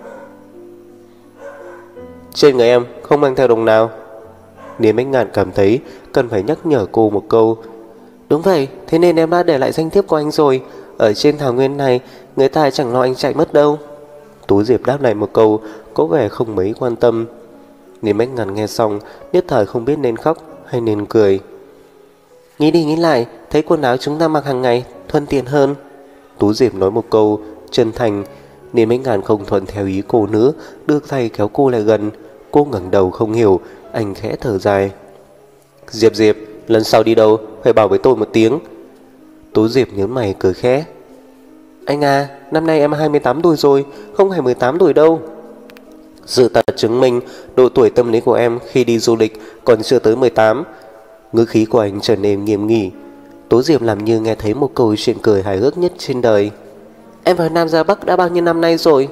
trên người em không mang theo đồng nào. Niên Bách Ngàn cảm thấy cần phải nhắc nhở cô một câu. Đúng vậy, thế nên em đã để lại danh thiếp của anh rồi. Ở trên thảo nguyên này người ta chẳng lo anh chạy mất đâu. Tố Diệp đáp lại một câu, có vẻ không mấy quan tâm. Niên Bách Ngàn nghe xong nhất thời không biết nên khóc hay nên cười. Nghĩ đi nghĩ lại, thấy quần áo chúng ta mặc hàng ngày thuận tiện hơn. Tú Diệp nói một câu chân thành. Niên Bách Ngàn không thuận theo ý cô nữa, đưa tay kéo cô lại gần. Cô ngẩng đầu không hiểu, anh khẽ thở dài. Diệp Diệp, lần sau đi đâu phải bảo với tôi một tiếng. Tú Diệp nhớn mày cười khẽ. Anh à, năm nay em 28 tuổi rồi, không phải 18 tuổi đâu. Sự thật chứng minh độ tuổi tâm lý của em khi đi du lịch còn chưa tới 18. Ngữ khí của anh trở nên nghiêm nghị. Tố Diệp làm như nghe thấy một câu chuyện cười hài hước nhất trên đời. Em vào Nam ra Bắc đã bao nhiêu năm nay rồi?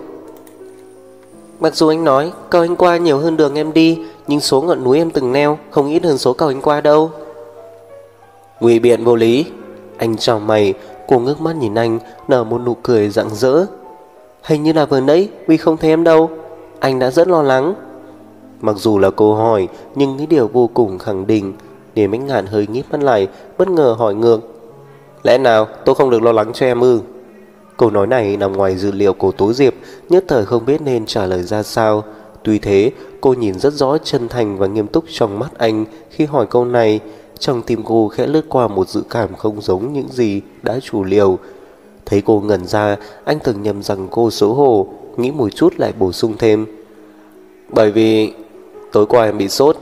Mặc dù anh nói cầu anh qua nhiều hơn đường em đi, nhưng số ngọn núi em từng leo không ít hơn số cầu anh qua đâu. Ngụy biện vô lý. Anh trao mày. Cô ngước mắt nhìn anh, nở một nụ cười rạng rỡ. Hình như là vừa nãy vì không thấy em đâu, anh đã rất lo lắng. Mặc dù là câu hỏi nhưng cái điều vô cùng khẳng định. Niên Bách Ngạn hơi nhíp mắt lại, bất ngờ hỏi ngược. Lẽ nào tôi không được lo lắng cho em ư? Câu nói này nằm ngoài dự liệu của Tố Diệp, nhất thời không biết nên trả lời ra sao. Tuy thế cô nhìn rất rõ chân thành và nghiêm túc trong mắt anh khi hỏi câu này. Trong tim cô khẽ lướt qua một dự cảm không giống những gì đã chủ liệu. Thấy cô ngẩn ra, anh từng nhầm rằng cô xấu hổ, nghĩ một chút lại bổ sung thêm. Bởi vì tối qua em bị sốt.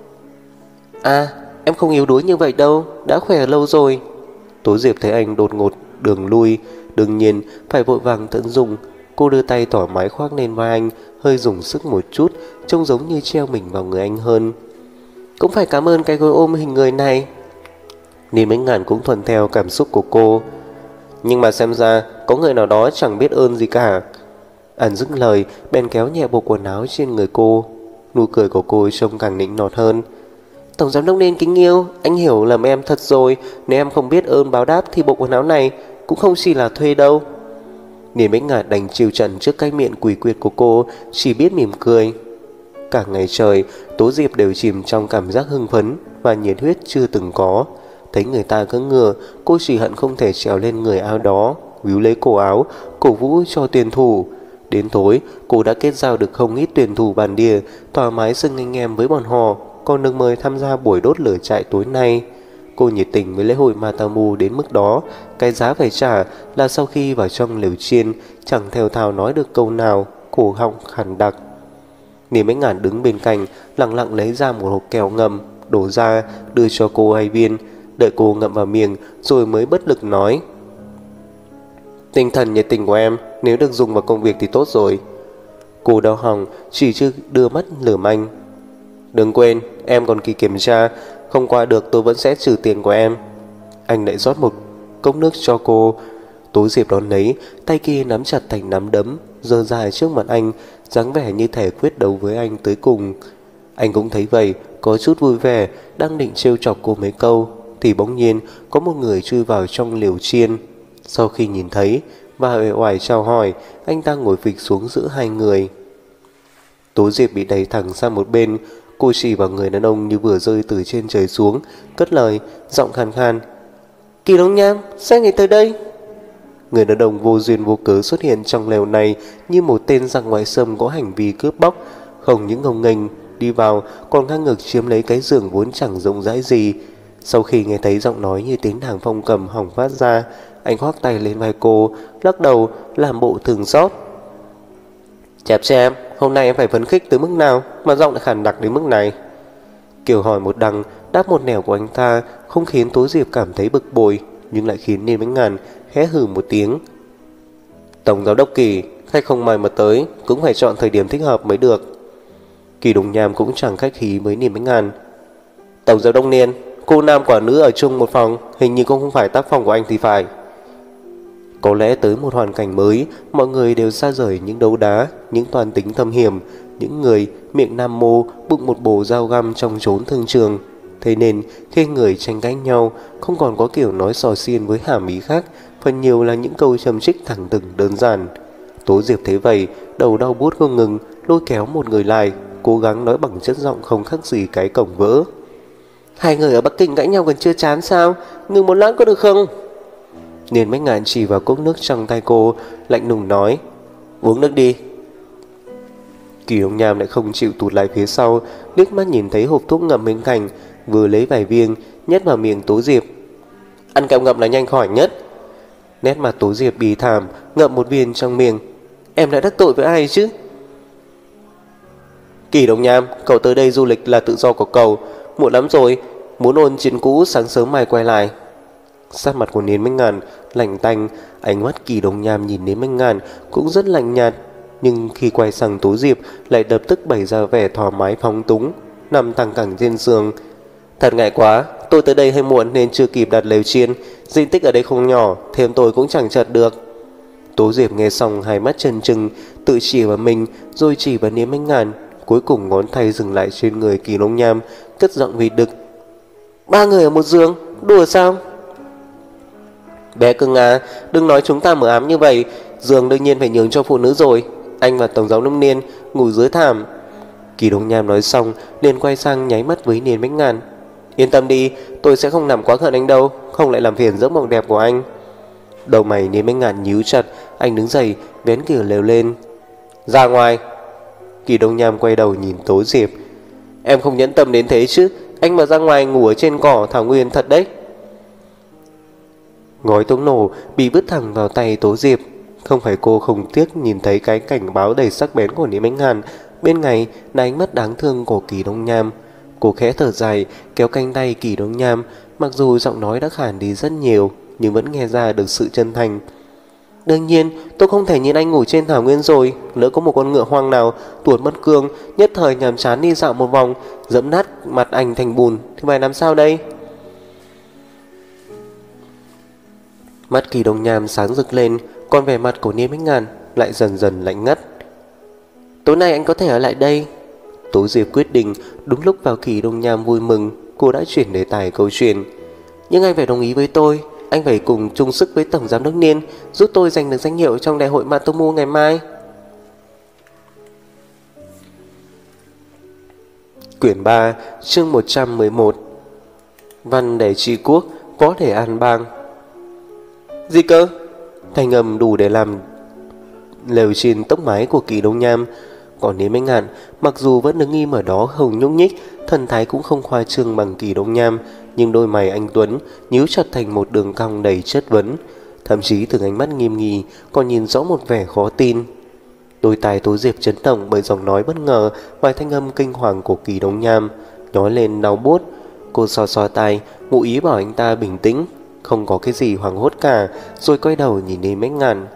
À, em không yếu đuối như vậy đâu, đã khỏe lâu rồi. Tố Diệp thấy anh đột ngột đường lui, đương nhiên phải vội vàng tận dụng. Cô đưa tay thoải mái khoác lên vai anh, hơi dùng sức một chút, trông giống như treo mình vào người anh hơn. Cũng phải cảm ơn cái gối ôm hình người này. Niên Bách Ngạn cũng thuận theo cảm xúc của cô. Nhưng mà xem ra có người nào đó chẳng biết ơn gì cả. Anh dứt lời bèn kéo nhẹ bộ quần áo trên người cô. Nụ cười của cô trông càng nịnh nọt hơn. Tổng giám đốc nên kính yêu, anh hiểu lầm em thật rồi. Nếu em không biết ơn báo đáp thì bộ quần áo này cũng không chỉ là thuê đâu. Niên Bách Ngạn đành chịu trận trước cái miệng quỷ quyệt của cô, chỉ biết mỉm cười. Cả ngày trời, Tố Diệp đều chìm trong cảm giác hưng phấn và nhiệt huyết chưa từng có. Thấy người ta cưỡng ngựa, cô chỉ hận không thể trèo lên người ao đó, víu lấy cổ áo, cổ vũ cho tuyển thủ. Đến tối, cô đã kết giao được không ít tuyển thủ bản địa, thoải mái xưng anh em với bọn họ, còn được mời tham gia buổi đốt lửa trại tối nay. Cô nhiệt tình với lễ hội Matamu đến mức đó, cái giá phải trả là sau khi vào trong lều chiên, chẳng thều thào nói được câu nào, cổ họng khàn đặc. Niên Bách Ngạn đứng bên cạnh, lặng lặng lấy ra một hộp kẹo ngầm, đổ ra, đưa cho cô 2 viên, đợi cô ngậm vào miệng, rồi mới bất lực nói: tinh thần nhiệt tình của em, nếu được dùng vào công việc thì tốt rồi. Cô đau họng, chỉ chưa đưa mắt lườm anh. Đừng quên, em còn kỳ kiểm tra, không qua được tôi vẫn sẽ trừ tiền của em. Anh lại rót một cốc nước cho cô. Tố Diệp đón lấy, tay kia nắm chặt thành nắm đấm, giơ dài trước mặt anh, dáng vẻ như thể quyết đấu với anh tới cùng. Anh cũng thấy vậy, có chút vui vẻ, đang định trêu chọc cô mấy câu, thì bỗng nhiên có một người chui vào trong liều chiên. Sau khi nhìn thấy và uể oải chào hỏi, anh ta ngồi phịch xuống giữa hai người. Tố Diệp bị đẩy thẳng sang một bên. Cô chỉ vào người đàn ông như vừa rơi từ trên trời xuống, cất lời, giọng khàn khàn: Kỳ Đông Nham, sao ngày tới đây? Người đàn ông vô duyên vô cớ xuất hiện trong lều này như một tên giặc ngoại xâm có hành vi cướp bóc, không những ngông nghênh đi vào còn ngang ngược chiếm lấy cái giường vốn chẳng rộng rãi gì. Sau khi nghe thấy giọng nói như tiếng đàn phong cầm hỏng phát ra, anh khoác tay lên vai cô, lắc đầu làm bộ thương xót. Chẹp xem, hôm nay em phải phấn khích tới mức nào mà giọng lại khàn đặc đến mức này? Kiểu hỏi một đằng đáp một nẻo của anh ta không khiến Tố Diệp cảm thấy bực bội, nhưng lại khiến Niên Bách Ngạn khẽ hừ một tiếng. Tổng giám đốc Kỳ, khách không mời mà tới cũng phải chọn thời điểm thích hợp mới được. Kỳ Đông Nham cũng chẳng khách khí với Niên Bách Ngạn. Tổng giám đốc Niên, cô nam quả nữ ở chung một phòng, hình như cũng không phải tác phong của anh thì phải. Có lẽ tới một hoàn cảnh mới, mọi người đều xa rời những đấu đá, những toan tính thâm hiểm, những người miệng nam mô, bụng một bồ dao găm trong chốn thương trường. Thế nên khi người tranh cãi nhau, không còn có kiểu nói sò xiên với hàm ý khác, phần nhiều là những câu châm trích thẳng thừng đơn giản. Tố Diệp thấy vậy, đầu đau buốt không ngừng, lôi kéo một người lại, cố gắng nói bằng chất giọng không khác gì cái cổng vỡ. Hai người ở Bắc Kinh cãi nhau còn chưa chán sao? Ngừng một lát có được không? Niên Bách Ngạn chỉ vào cốc nước trong tay cô, lạnh lùng nói: Uống nước đi. Kỳ Đông Nham lại không chịu tụt lại phía sau, liếc mắt nhìn thấy hộp thuốc ngậm bên cạnh, vừa lấy vài viên nhét vào miệng Tố Diệp. Ăn kẹo ngậm là nhanh khỏi nhất. Nét mặt Tố Diệp bì thảm, ngậm một viên trong miệng. Em đã đắc tội với ai chứ? Kỳ Đông Nham, cậu tới đây du lịch là tự do của cậu, muộn lắm rồi, muốn ôn chuyện cũ sáng sớm mai quay lại. Sắc mặt của Niên Bách Ngạn lạnh tanh, ánh mắt Kỳ Đông Nham nhìn Niên Bách Ngạn cũng rất lạnh nhạt, nhưng khi quay sang Tố Diệp lại lập tức bày ra vẻ thoải mái phóng túng, nằm thẳng cẳng trên giường. Thật ngại quá, tôi tới đây hơi muộn nên chưa kịp đặt lều chiên, diện tích ở đây không nhỏ, thêm tôi cũng chẳng chật được. Tố Diệp nghe xong hai mắt trần trừng, tự chỉ vào mình rồi chỉ vào Niên Bách Ngạn, cuối cùng ngón tay dừng lại trên người Kỳ Đông Nham, cất giọng vì đực. 3 người ở một giường, đùa sao? Bé cưng à, đừng nói chúng ta mở ám như vậy, giường đương nhiên phải nhường cho phụ nữ rồi. Anh và Tổng giám đốc Niên ngủ dưới thảm. Kỳ Đông Nham nói xong liền quay sang nháy mắt với Niên Bách Ngạn. Yên tâm đi, tôi sẽ không nằm quá gần anh đâu, không lại làm phiền giấc mộng đẹp của anh. Đầu mày Niên Bách Ngạn nhíu chặt, anh đứng dậy vén cửa lều lên. Ra ngoài. Kỳ Đông Nham quay đầu nhìn Tố Diệp. Em không nhẫn tâm đến thế chứ, anh mà ra ngoài ngủ ở trên cỏ thảo nguyên thật đấy. Gói thuốc nổ bị vứt thẳng vào tay Tố Diệp. Không phải cô không tiếc nhìn thấy cái cảnh báo đầy sắc bén của Niên Bách Ngạn, bên ngay là ánh mắt đáng thương của Kỳ Đông Nham. Cô khẽ thở dài, kéo cánh tay Kỳ Đông Nham, mặc dù giọng nói đã khàn đi rất nhiều, nhưng vẫn nghe ra được sự chân thành. Đương nhiên, tôi không thể nhìn anh ngủ trên thảo nguyên rồi, lỡ có một con ngựa hoang nào tuột mất cương, nhất thời nhàm chán đi dạo một vòng, dẫm nát mặt anh thành bùn, thì phải làm sao đây? Mắt Kỳ Đông Nham sáng rực lên, còn vẻ mặt của Niên Bách Ngạn lại dần dần lạnh ngắt. Tối nay anh có thể ở lại đây. Tố Diệp quyết định. Đúng lúc vào Kỳ Đông Nham vui mừng, cô đã chuyển đề tài câu chuyện. Nhưng anh phải đồng ý với tôi, anh phải cùng chung sức với Tổng Giám đốc Niên, giúp tôi giành được danh hiệu trong đại hội Matomu ngày mai. Quyển 3, chương 111. Văn để trị quốc, võ để an bang. Gì cơ? Thanh âm đủ để làm lều trên tóc mái của Kỳ Đông Nham. Còn Niên Bách Ngạn, mặc dù vẫn đứng im ở đó không nhúc nhích, thần thái cũng không khoa trương bằng Kỳ Đông Nham, nhưng đôi mày anh Tuấn nhíu chặt thành một đường cong đầy chất vấn, thậm chí từ ánh mắt nghiêm nghị còn nhìn rõ một vẻ khó tin. Đôi tai Tố Diệp chấn động bởi giọng nói bất ngờ và thanh âm kinh hoàng của Kỳ Đông Nham, nhói lên đau buốt. Cô xoa xoa tai, ngụ ý bảo anh ta bình tĩnh, không có cái gì hoảng hốt cả, rồi quay đầu nhìn Niên Bách Ngạn.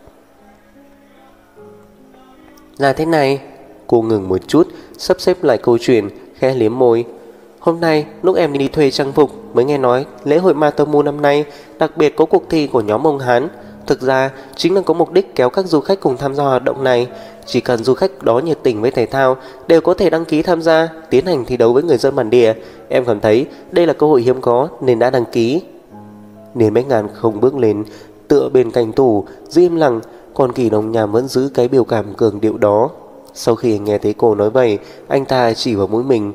Là thế này, cô ngừng một chút, sắp xếp lại câu chuyện, khẽ liếm môi. Hôm nay, lúc em đi thuê trang phục, mới nghe nói lễ hội Matomu năm nay đặc biệt có cuộc thi của nhóm ông Hán. Thực ra, chính là có mục đích kéo các du khách cùng tham gia hoạt động này. Chỉ cần du khách đó nhiệt tình với thể thao, đều có thể đăng ký tham gia, tiến hành thi đấu với người dân bản địa. Em cảm thấy đây là cơ hội hiếm có nên đã đăng ký. Niên Bách Ngạn không bước lên, tựa bên cạnh tủ, giữ im lặng, còn Kỳ Đông Nham vẫn giữ cái biểu cảm cường điệu đó. Sau khi nghe thấy cô nói vậy, anh ta chỉ vào mũi mình.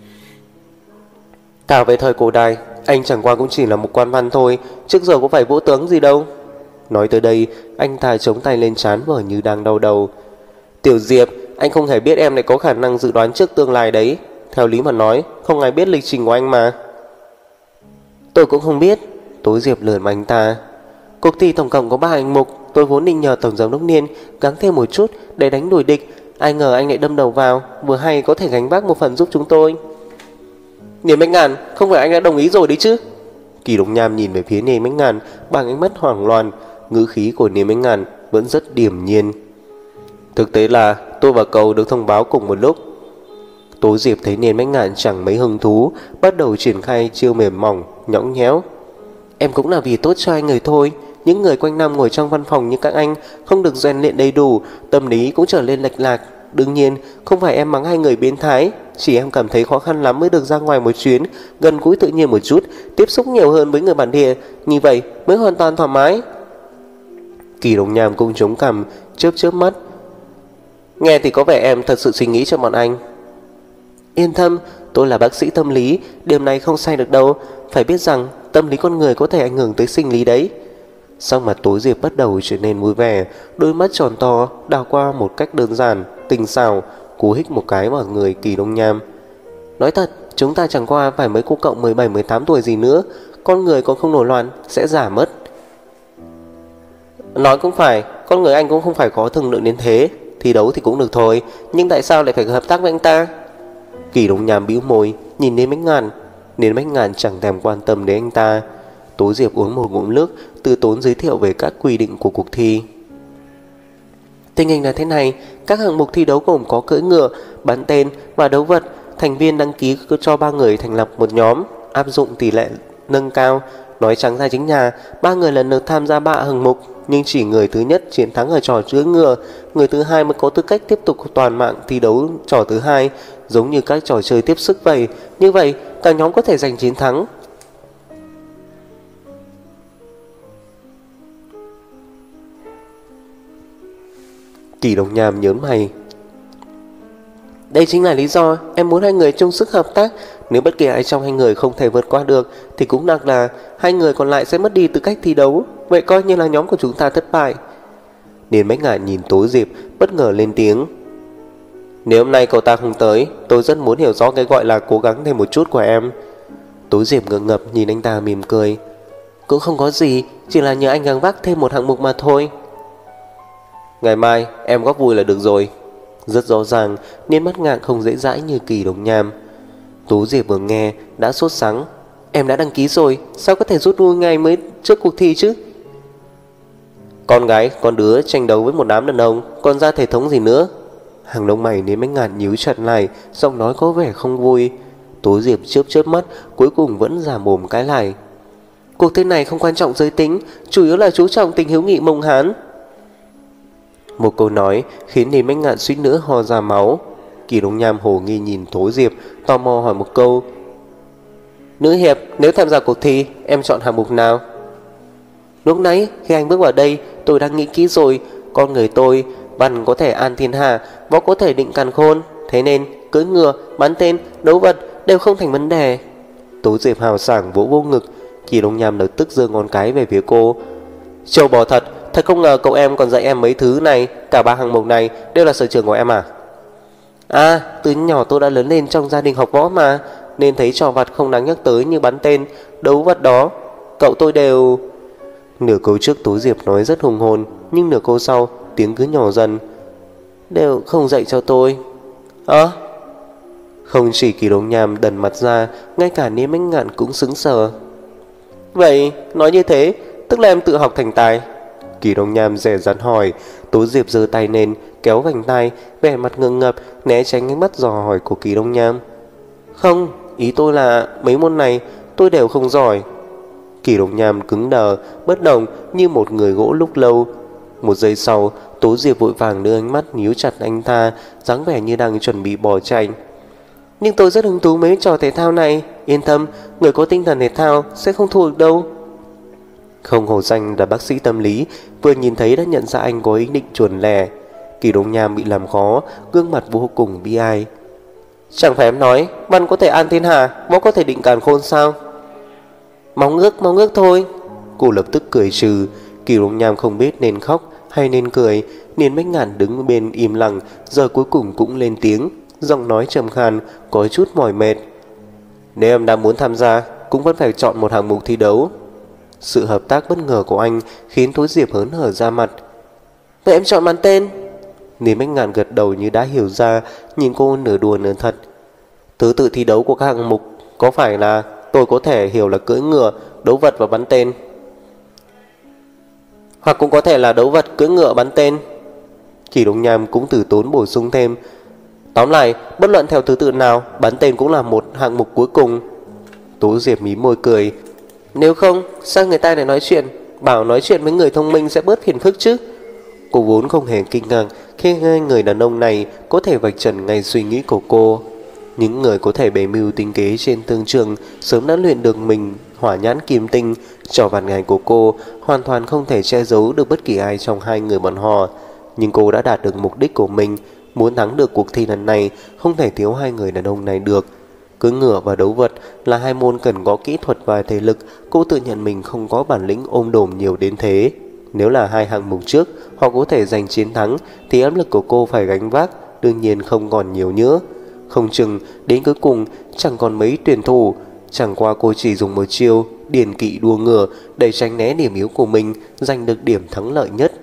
Cả về thời cổ đại, anh chẳng qua cũng chỉ là một quan văn thôi, trước giờ có phải vũ tướng gì đâu. Nói tới đây, anh ta chống tay lên trán vờ như đang đau đầu. Tiểu Diệp, anh không hề biết em lại có khả năng dự đoán trước tương lai đấy. Theo lý mà nói, không ai biết lịch trình của anh mà. Tôi cũng không biết. Tố Diệp lườm anh ta. Cuộc thi tổng cộng có 3 hạng mục, tôi vốn định nhờ Tổng Giám đốc Niên gắng thêm một chút để đánh đuổi địch, ai ngờ anh lại đâm đầu vào, vừa hay có thể gánh vác một phần giúp chúng tôi. Niên Bách Ngạn, không phải anh đã đồng ý rồi đấy chứ? Kỳ Đông Nham nhìn về phía Niên Bách Ngạn bằng ánh mắt hoảng loạn, ngữ khí của Niên Bách Ngạn vẫn rất điềm nhiên. Thực tế là tôi và cậu được thông báo cùng một lúc. Tố Diệp thấy Niên Bách Ngạn chẳng mấy hứng thú, bắt đầu triển khai chiêu mềm mỏng, nhõng nhẽo. Em cũng là vì tốt cho anh người thôi. Những người quanh năm ngồi trong văn phòng như các anh không được rèn luyện đầy đủ, tâm lý cũng trở nên lệch lạc. Đương nhiên không phải em mắng hai người biến thái, chỉ em cảm thấy khó khăn lắm mới được ra ngoài một chuyến, gần gũi tự nhiên một chút, tiếp xúc nhiều hơn với người bản địa, như vậy mới hoàn toàn thoải mái. Kỳ Đông Nham cũng chống cằm, chớp chớp mắt. Nghe thì có vẻ em thật sự suy nghĩ cho bọn anh. Yên tâm, tôi là bác sĩ tâm lý, điểm này không sai được đâu. Phải biết rằng tâm lý con người có thể ảnh hưởng tới sinh lý đấy. Sau mặt Tố Diệp bắt đầu trở nên vui vẻ, đôi mắt tròn to đào qua một cách đơn giản, tình xảo, cú hích một cái vào người Kỳ Đông Nham. Nói thật, chúng ta chẳng qua phải mới cô cậu 17-18 tuổi gì nữa, con người còn không nổi loạn sẽ giả mất. Nói cũng phải, con người anh cũng không phải có thương lượng đến thế. Thi đấu thì cũng được thôi, nhưng tại sao lại phải hợp tác với anh ta? Kỳ Đông Nham bĩu môi, nhìn Niên Bách Ngạn. Niên Bách Ngạn chẳng thèm quan tâm đến anh ta. Tố Diệp uống một ngụm nước, từ tốn giới thiệu về các quy định của cuộc thi. Tình hình là thế này, các hạng mục thi đấu gồm có cưỡi ngựa, bắn tên và đấu vật. Thành viên đăng ký cho 3 người thành lập một nhóm, áp dụng tỷ lệ nâng cao. Nói trắng ra chính là 3 người lần lượt tham gia 3 hạng mục, nhưng chỉ người thứ nhất chiến thắng ở trò cưỡi ngựa, người thứ hai mới có tư cách tiếp tục toàn mạng thi đấu trò thứ hai, giống như các trò chơi tiếp sức vậy. Như vậy, cả nhóm có thể giành chiến thắng. Kỳ Đông Nham nhớn mày. Đây chính là lý do em muốn hai người chung sức hợp tác. Nếu bất kỳ ai trong hai người không thể vượt qua được thì cũng đặc là hai người còn lại sẽ mất đi tư cách thi đấu. Vậy coi như là nhóm của chúng ta thất bại. Niên Bách Ngạn nhìn Tố Diệp, bất ngờ lên tiếng. Nếu hôm nay cậu ta không tới, tôi rất muốn hiểu rõ cái gọi là cố gắng thêm một chút của em. Tố Diệp ngượng ngập nhìn anh ta mỉm cười. Cũng không có gì, chỉ là nhờ anh gắng vác thêm một hạng mục mà thôi. Ngày mai em góp vui là được rồi. Rất rõ ràng, Niên Bách Ngạn không dễ dãi như Kỳ Đông Nham. Tố Diệp vừa nghe đã sốt sắng. Em đã đăng ký rồi, sao có thể rút lui ngay mới trước cuộc thi chứ? Con gái, con đứa tranh đấu với một đám đàn ông, còn ra thể thống gì nữa? Hàng lông mày Niên Bách Ngạn nhíu chặt lại, giọng nói có vẻ không vui. Tố Diệp chớp chớp mắt, cuối cùng vẫn giả mồm cái lại. Cuộc thi này không quan trọng giới tính, chủ yếu là chú trọng tình hữu nghị Mông Hán. Một câu nói khiến Niên Bách Ngạn suýt nữa ho ra máu. Kỳ Đông Nham hồ nghi nhìn Tố Diệp, tò mò hỏi một câu. Nữ hiệp, nếu tham gia cuộc thi, em chọn hạng mục nào? Lúc nãy khi anh bước vào đây, tôi đang nghĩ kỹ rồi. Con người tôi, văn có thể an thiên hạ, võ có thể định càn khôn. Thế nên cưỡi ngựa, bắn tên, đấu vật đều không thành vấn đề. Tố Diệp hào sảng vỗ vô ngực. Kỳ Đông Nham lập tức giơ ngón cái về phía cô. Châu bò thật, thật không ngờ cậu em còn dạy em mấy thứ này. Cả ba hạng mục này đều là sở trường của em à? À, từ nhỏ tôi đã lớn lên trong gia đình học võ mà, nên thấy trò vặt không đáng nhắc tới như bắn tên, đấu vật đó cậu tôi đều... Nửa câu trước Tố Diệp nói rất hùng hồn, nhưng nửa câu sau tiếng cứ nhỏ dần. Đều không dạy cho tôi. Không chỉ Kỳ Đông Nham đần mặt ra, ngay cả Niêm Ánh Ngạn cũng sững sờ. Vậy nói như thế tức là em tự học thành tài? Kỳ Đông Nham dè dặt hỏi. Tố Diệp giơ tay lên kéo vành tai, vẻ mặt ngượng ngập né tránh ánh mắt dò hỏi của Kỳ Đông Nham. Không, ý tôi là mấy môn này tôi đều không giỏi. Kỳ Đông Nham cứng đờ, bất động như một người gỗ lúc lâu. Một giây sau, Tố Diệp vội vàng đưa ánh mắt níu chặt anh ta, dáng vẻ như đang chuẩn bị bỏ chạy. Nhưng tôi rất hứng thú mấy trò thể thao này. Yên tâm, người có tinh thần thể thao sẽ không thua được đâu. Không hổ danh là bác sĩ tâm lý, vừa nhìn thấy đã nhận ra anh có ý định chuồn lẻ. Kỳ Đông Nham bị làm khó, gương mặt vô cùng bi ai. Chẳng phải em nói văn có thể an thiên hạ, võ có thể định càn khôn sao? Mong ước thôi. Cô lập tức cười trừ. Kỳ Đông Nham không biết nên khóc hay nên cười. Niên Bách Ngạn đứng bên im lặng, giờ cuối cùng cũng lên tiếng, giọng nói trầm khàn, có chút mỏi mệt. Nếu em đã muốn tham gia, cũng vẫn phải chọn một hạng mục thi đấu. Sự hợp tác bất ngờ của anh khiến Tố Diệp hớn hở ra mặt. Vậy em chọn bắn tên. Niên Bách Ngạn gật đầu như đã hiểu ra, nhìn cô nửa đùa nửa thật. Thứ tự thi đấu của các hạng mục có phải là tôi có thể hiểu là cưỡi ngựa, đấu vật và bắn tên, hoặc cũng có thể là đấu vật, cưỡi ngựa, bắn tên. Kỳ Đông Nham cũng từ tốn bổ sung thêm. Tóm lại, bất luận theo thứ tự nào, bắn tên cũng là một hạng mục cuối cùng. Tố Diệp mím môi cười. Nếu không, sao người ta lại nói chuyện, bảo nói chuyện với người thông minh sẽ bớt phiền phức chứ? Cô vốn không hề kinh ngạc khi nghe người đàn ông này có thể vạch trần ngay suy nghĩ của cô. Những người có thể bày mưu tính kế trên thương trường sớm đã luyện được mình hỏa nhãn kim tinh. Trò vặt ngài của cô hoàn toàn không thể che giấu được bất kỳ ai trong hai người bọn họ. Nhưng cô đã đạt được mục đích của mình. Muốn thắng được cuộc thi lần này, không thể thiếu hai người đàn ông này được. Cưỡi ngựa và đấu vật là hai môn cần có kỹ thuật và thể lực. Cô tự nhận mình không có bản lĩnh ôm đồm nhiều đến thế. Nếu là hai hạng mục trước họ có thể giành chiến thắng, thì áp lực của cô phải gánh vác đương nhiên không còn nhiều nữa. Không chừng đến cuối cùng chẳng còn mấy tuyển thủ. Chẳng qua cô chỉ dùng một chiêu điền kỵ đua ngựa để tránh né điểm yếu của mình, giành được điểm thắng lợi nhất.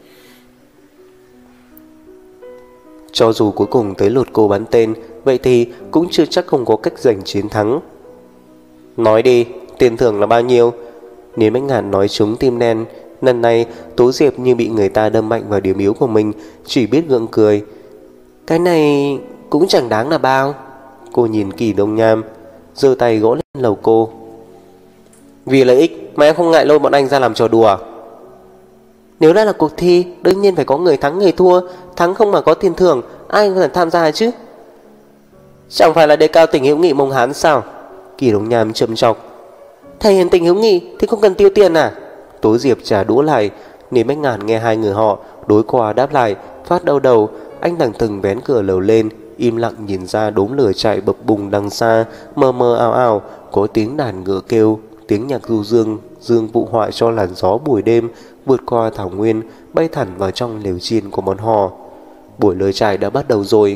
Cho dù cuối cùng tới lượt cô bắn tên, vậy thì cũng chưa chắc không có cách giành chiến thắng. Nói đi, tiền thưởng là bao nhiêu? Niên Bách Ngạn nói trúng tim đen. Lần này Tố Diệp như bị người ta đâm mạnh vào điểm yếu của mình, chỉ biết gượng cười. Cái này cũng chẳng đáng là bao. Cô nhìn Kỳ Đông Nham, giơ tay gõ lên đầu cô. Vì lợi ích mà em không ngại lôi bọn anh ra làm trò đùa? Nếu đã là cuộc thi, đương nhiên phải có người thắng người thua. Thắng không mà có tiền thưởng, ai có thể tham gia chứ? Chẳng phải là đề cao tình hữu nghị Mông Hán sao? Kỳ Đông Nham châm chọc. Thể hiện tình hữu nghị thì không cần tiêu tiền à? Tố Diệp trả đũa lại. Niên Bách Ngạn nghe hai người họ đối qua đáp lại, phát đau đầu. Anh thẳng thừng vén cửa lầu lên, im lặng nhìn ra đốm lửa chạy bập bùng đằng xa, mờ mờ ảo ảo, có tiếng đàn ngựa kêu, tiếng nhạc du dương, dương vụ họa cho làn gió buổi đêm vượt qua thảo nguyên, bay thẳng vào trong lều chiên của bọn họ. Buổi lơi trại đã bắt đầu rồi.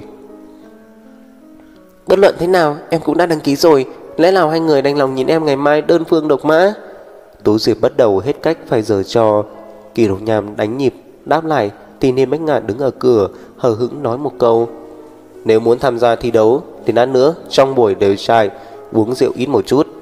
Bất luận thế nào, em cũng đã đăng ký rồi. Lẽ nào hai người đành lòng nhìn em ngày mai đơn phương độc mã? Tố Diệp bắt đầu hết cách phải giở trò. Kỳ Đông Nham đánh nhịp đáp lại, thì Niên Bách Ngạn đứng ở cửa hờ hững nói một câu. Nếu muốn tham gia thi đấu thì lát nữa trong buổi đều trại uống rượu ít một chút.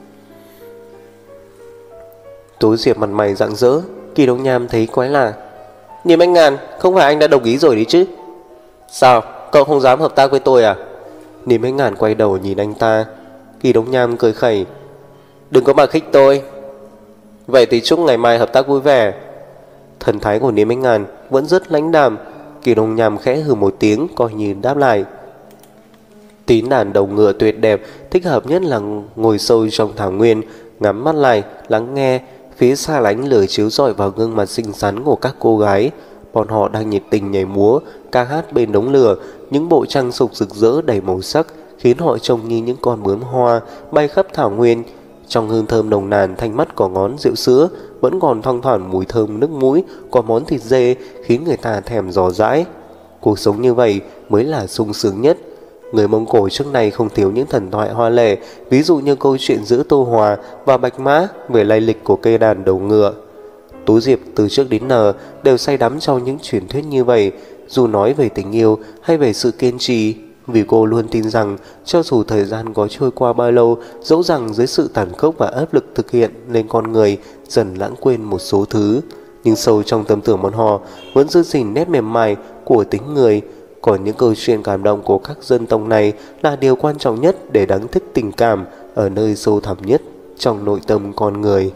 Tố Diệp mặt mày rạng rỡ. Kỳ Đông Nham thấy quái lạ. Niên Bách Ngạn, không phải anh đã đồng ý rồi đấy chứ? Sao, cậu không dám hợp tác với tôi à? Niên Bách Ngạn quay đầu nhìn anh ta. Kỳ Đông Nham cười khẩy. Đừng có mà khích tôi. Vậy thì chúc ngày mai hợp tác vui vẻ. Thần thái của Niên Bách Ngạn vẫn rất lãnh đạm. Kỳ Đông Nham khẽ hừ một tiếng coi như đáp lại. Tín đàn đầu ngựa tuyệt đẹp, thích hợp nhất là ngồi sâu trong thảo nguyên, ngắm mắt lại, lắng nghe. phía xa ánh lửa chiếu rọi vào gương mặt xinh xắn của các cô gái. Bọn họ đang nhiệt tình nhảy múa, ca hát bên đống lửa, những bộ trang phục rực rỡ đầy màu sắc khiến họ trông như những con bướm hoa bay khắp thảo nguyên. Trong hương thơm nồng nàn thanh mắt của ngón rượu sữa vẫn còn thoang thoảng mùi thơm nước mũi của món thịt dê khiến người ta thèm dò dãi. Cuộc sống như vậy mới là sung sướng nhất. Người Mông Cổ trước này không thiếu những thần thoại hoa lệ, ví dụ như câu chuyện giữa Tô Hòa và Bạch Mã về lai lịch của cây đàn đầu ngựa. Tú Diệp từ trước đến giờ đều say đắm trong những truyền thuyết như vậy, dù nói về tình yêu hay về sự kiên trì, vì cô luôn tin rằng cho dù thời gian có trôi qua bao lâu, dẫu rằng dưới sự tàn khốc và áp lực thực hiện lên con người dần lãng quên một số thứ, nhưng sâu trong tâm tưởng bọn họ vẫn giữ gìn nét mềm mại của tính người. Còn những câu chuyện cảm động của các dân tộc này là điều quan trọng nhất để đánh thức tình cảm ở nơi sâu thẳm nhất trong nội tâm con người.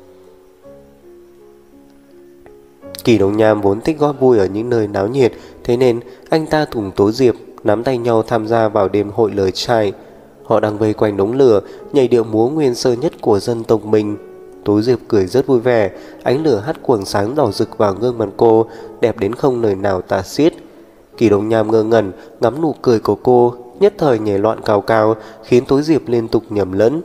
Kỳ Đông Nham vốn thích góp vui ở những nơi náo nhiệt, thế nên anh ta cùng Tố Diệp nắm tay nhau tham gia vào đêm hội lời trai. Họ đang vây quanh đống lửa, nhảy điệu múa nguyên sơ nhất của dân tộc mình. Tố Diệp cười rất vui vẻ, ánh lửa hắt quầng sáng đỏ rực vào gương mặt cô, đẹp đến không lời nào tả xiết. Kỳ Đông Nham ngơ ngẩn ngắm nụ cười của cô, nhất thời nhảy loạn cào cào, khiến Tố Diệp liên tục nhầm lẫn.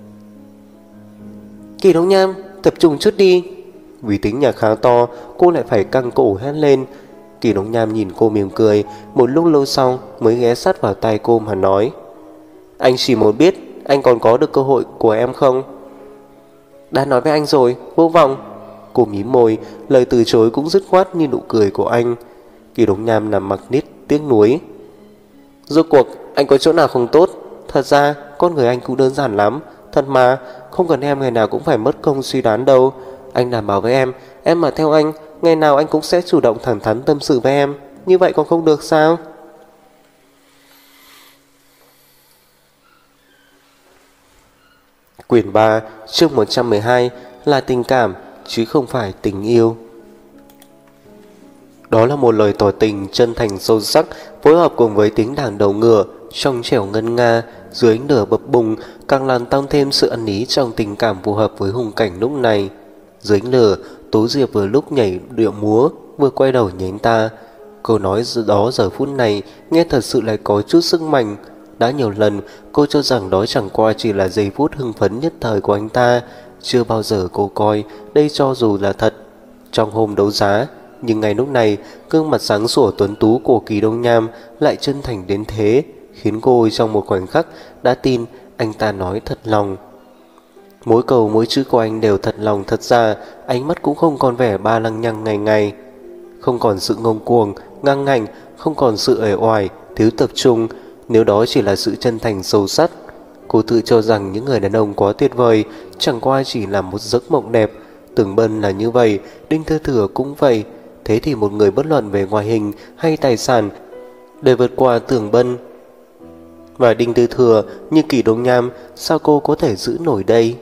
Kỳ Đông Nham, tập trung chút đi. Vì tiếng nhạc khá to, cô lại phải căng cổ hét lên. Kỳ Đông Nham nhìn cô mỉm cười, một lúc lâu sau mới ghé sát vào tai cô mà nói: Anh chỉ muốn biết anh còn có được cơ hội của em không? Đã nói với anh rồi, vô vọng. Cô mím môi, lời từ chối cũng dứt khoát như nụ cười của anh. Kỳ Đông Nham nằm mặc nít tiếc nuối. Rốt cuộc anh có chỗ nào không tốt? Thật ra con người anh cũng đơn giản lắm. Thật mà, không cần em ngày nào cũng phải mất công suy đoán đâu. Anh đảm bảo với em mà theo anh, ngày nào anh cũng sẽ chủ động thẳng thắn tâm sự với em. Như vậy còn không được sao? Quyển 3, chương 112 là tình cảm chứ không phải tình yêu. Đó là một lời tỏ tình chân thành sâu sắc, phối hợp cùng với tiếng đàn đầu ngựa trong trẻo ngân nga dưới ánh lửa bập bùng, càng làm tăng thêm sự ẩn ý trong tình cảm phù hợp với hùng cảnh lúc này. Dưới ánh lửa, Tố Diệp vừa lúc nhảy điệu múa, vừa quay đầu nhìn anh ta. Câu nói đó giờ phút này nghe thật sự lại có chút sức mạnh. Đã nhiều lần cô cho rằng đó chẳng qua chỉ là giây phút hưng phấn nhất thời của anh ta, chưa bao giờ cô coi đây cho dù là thật. Trong hôm đấu giá, nhưng ngay lúc này, gương mặt sáng sủa tuấn tú của Kỳ Đông Nham lại chân thành đến thế, khiến cô trong một khoảnh khắc đã tin anh ta nói thật lòng. Mỗi câu mỗi chữ của anh đều thật lòng thật ra, ánh mắt cũng không còn vẻ ba lăng nhăng ngày ngày. Không còn sự ngông cuồng, ngang ngạnh, không còn sự uể oải, thiếu tập trung. Nếu đó chỉ là sự chân thành sâu sắc, cô tự cho rằng những người đàn ông quá tuyệt vời, chẳng qua chỉ là một giấc mộng đẹp. Tưởng Bân là như vậy, Đinh Tư Thừa cũng vậy. Thế thì một người bất luận về ngoại hình hay tài sản để vượt qua Tưởng Bân và Đinh Tư Thừa như Kỳ Đông Nham, sao cô có thể giữ nổi đây?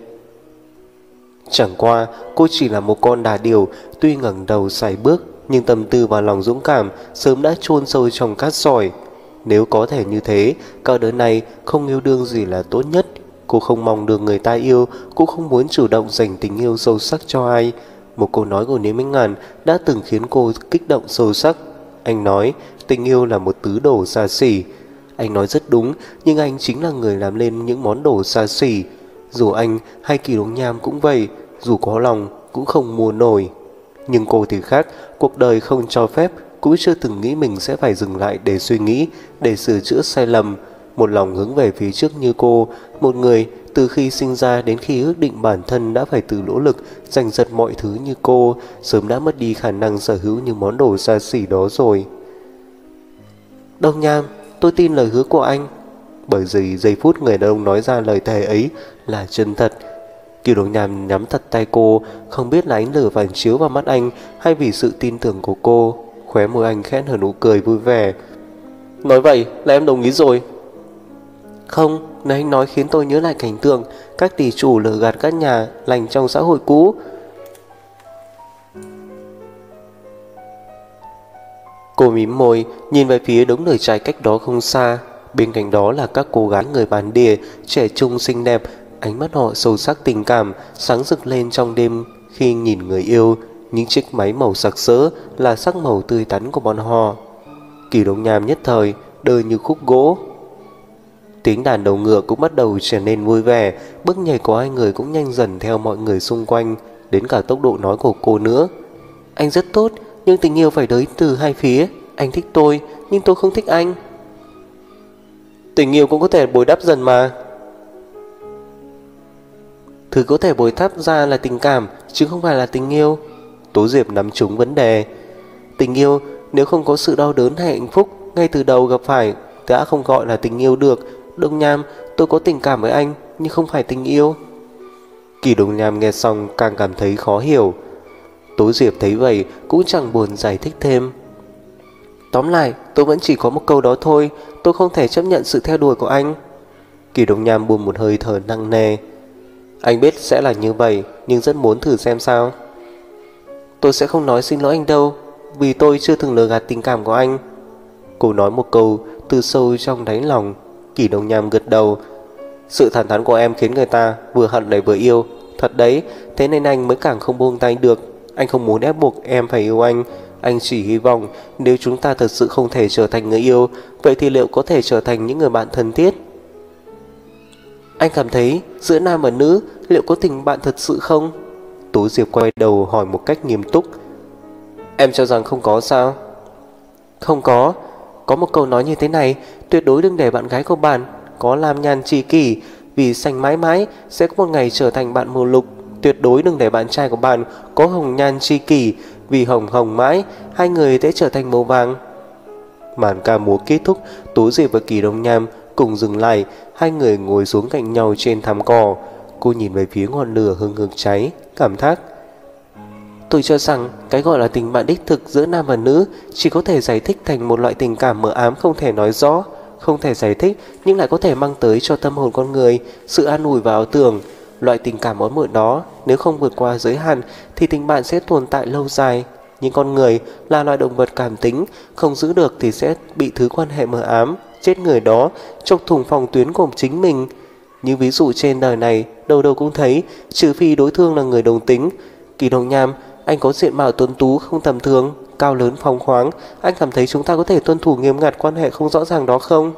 Chẳng qua cô chỉ là một con đà điểu, tuy ngẩng đầu sải bước nhưng tâm tư và lòng dũng cảm sớm đã chôn sâu trong cát sỏi. Nếu có thể như thế, cả đời này không yêu đương gì là tốt nhất. Cô không mong được người ta yêu, cũng không muốn chủ động dành tình yêu sâu sắc cho ai. Một câu nói của Lý Minh Ngàn đã từng khiến cô kích động sâu sắc. Anh nói tình yêu là một thứ đồ xa xỉ. Anh nói rất đúng, nhưng anh chính là người làm lên những món đồ xa xỉ. Dù anh hay Kỳ Đông Nham cũng vậy, dù có lòng cũng không mua nổi. Nhưng cô thì khác, cuộc đời không cho phép, cũng chưa từng nghĩ mình sẽ phải dừng lại để suy nghĩ, để sửa chữa sai lầm. Một lòng hướng về phía trước như cô, một người từ khi sinh ra đến khi ước định bản thân đã phải tự nỗ lực giành giật mọi thứ như cô, sớm đã mất đi khả năng sở hữu những món đồ xa xỉ đó rồi. Đông Nham, tôi tin lời hứa của anh. Bởi vì giây phút người đàn ông nói ra lời thề ấy là chân thật. Kiều Đông Nham nhắm thật tay cô, không biết là ánh lửa phản chiếu vào mắt anh hay vì sự tin tưởng của cô. Khóe môi anh khẽ nở nụ cười vui vẻ. Nói vậy là em đồng ý rồi. Không, nếu anh nói khiến tôi nhớ lại cảnh tượng các tỷ chủ lừa gạt các nhà lành trong xã hội cũ. Cô mím môi, nhìn về phía đống lửa cháy cách đó không xa. Bên cạnh đó là các cô gái người bản địa, trẻ trung xinh đẹp. Ánh mắt họ sâu sắc tình cảm, sáng rực lên trong đêm, khi nhìn người yêu, những chiếc máy màu sặc sỡ là sắc màu tươi tắn của bọn họ. Kỳ Đông Nham nhất thời đơ như khúc gỗ. Tiếng đàn đầu ngựa cũng bắt đầu trở nên vui vẻ, bước nhảy của hai người cũng nhanh dần theo mọi người xung quanh, đến cả tốc độ nói của cô nữa. Anh rất tốt, nhưng tình yêu phải tới từ hai phía. Anh thích tôi, nhưng tôi không thích anh. Tình yêu cũng có thể bồi đắp dần mà. Thứ có thể bồi đắp ra là tình cảm, chứ không phải là tình yêu. Tố Diệp nắm trúng vấn đề. Tình yêu nếu không có sự đau đớn hay hạnh phúc ngay từ đầu gặp phải đã không gọi là tình yêu được. Đông Nham, tôi có tình cảm với anh, nhưng không phải tình yêu. Kỳ Đông Nham nghe xong càng cảm thấy khó hiểu. Tố Diệp thấy vậy cũng chẳng buồn giải thích thêm. Tóm lại, tôi vẫn chỉ có một câu đó thôi. Tôi không thể chấp nhận sự theo đuổi của anh. Kỳ Đông Nham buông một hơi thở nặng nề. Anh biết sẽ là như vậy, nhưng rất muốn thử xem sao. Tôi sẽ không nói xin lỗi anh đâu, vì tôi chưa từng lừa gạt tình cảm của anh. Cô nói một câu từ sâu trong đáy lòng. Kỳ Đông Nham gật đầu. Sự thẳng thắn của em khiến người ta vừa hận lại vừa yêu. Thật đấy, thế nên anh mới càng không buông tay được. Anh không muốn ép buộc em phải yêu anh. Anh chỉ hy vọng nếu chúng ta thật sự không thể trở thành người yêu, vậy thì liệu có thể trở thành những người bạn thân thiết? Anh cảm thấy giữa nam và nữ liệu có tình bạn thật sự không? Tố Diệp quay đầu hỏi một cách nghiêm túc. Em cho rằng không có sao? Không có. Có một câu nói như thế này: tuyệt đối đừng để bạn gái của bạn có lam nhan tri kỷ, vì xanh mãi mãi sẽ có một ngày trở thành bạn màu lục. Tuyệt đối đừng để bạn trai của bạn có hồng nhan tri kỷ, vì hồng hồng mãi hai người sẽ trở thành màu vàng. Màn ca múa kết thúc, Tố Diệp và Kỳ Đông Nham cùng dừng lại. Hai người ngồi xuống cạnh nhau trên thảm cỏ. Cô nhìn về phía ngọn lửa hừng hực cháy, cảm thán. Tôi cho rằng cái gọi là tình bạn đích thực giữa nam và nữ chỉ có thể giải thích thành một loại tình cảm mờ ám không thể nói rõ, không thể giải thích nhưng lại có thể mang tới cho tâm hồn con người sự an ủi và ảo tưởng. Loại tình cảm ấm muộn đó nếu không vượt qua giới hạn thì tình bạn sẽ tồn tại lâu dài. Nhưng con người là loài động vật cảm tính, không giữ được thì sẽ bị thứ quan hệ mờ ám chết người đó chọc thủng phòng tuyến của chính mình. Như ví dụ trên đời này đâu đâu cũng thấy, trừ phi đối phương là người đồng tính. Kỳ Đông Nham, anh có diện mạo tuấn tú không tầm thường, cao lớn phóng khoáng. Anh cảm thấy chúng ta có thể tuân thủ nghiêm ngặt quan hệ không rõ ràng đó không?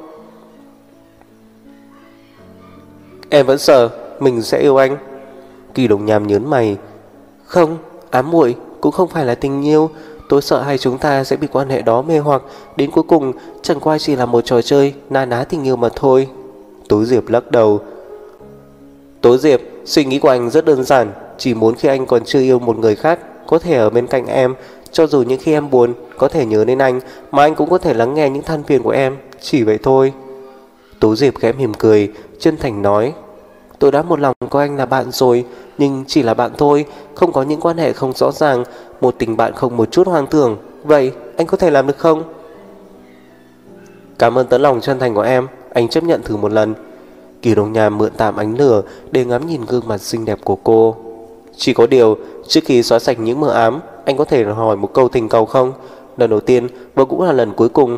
Em vẫn sợ mình sẽ yêu anh. Kỳ Đông Nham nhớn mày. Không, ám muội cũng không phải là tình yêu. Tôi sợ hai chúng ta sẽ bị quan hệ đó mê hoặc, đến cuối cùng chẳng qua chỉ là một trò chơi na ná tình yêu mà thôi. Tố Diệp lắc đầu. Tố Diệp, suy nghĩ của anh rất đơn giản, chỉ muốn khi anh còn chưa yêu một người khác có thể ở bên cạnh em, cho dù những khi em buồn có thể nhớ đến anh, mà anh cũng có thể lắng nghe những than phiền của em, chỉ vậy thôi. Tố Diệp khẽ mỉm cười, chân thành nói. Tôi đã một lòng coi anh là bạn rồi, nhưng chỉ là bạn thôi, không có những quan hệ không rõ ràng, một tình bạn không một chút hoang tưởng. Vậy anh có thể làm được không? Cảm ơn tấm lòng chân thành của em, anh chấp nhận thử một lần. Kỳ Đông Nham mượn tạm ánh lửa để ngắm nhìn gương mặt xinh đẹp của cô. Chỉ có điều, trước khi xóa sạch những mờ ám, anh có thể hỏi một câu tình cầu không? Lần đầu tiên và cũng là lần cuối cùng.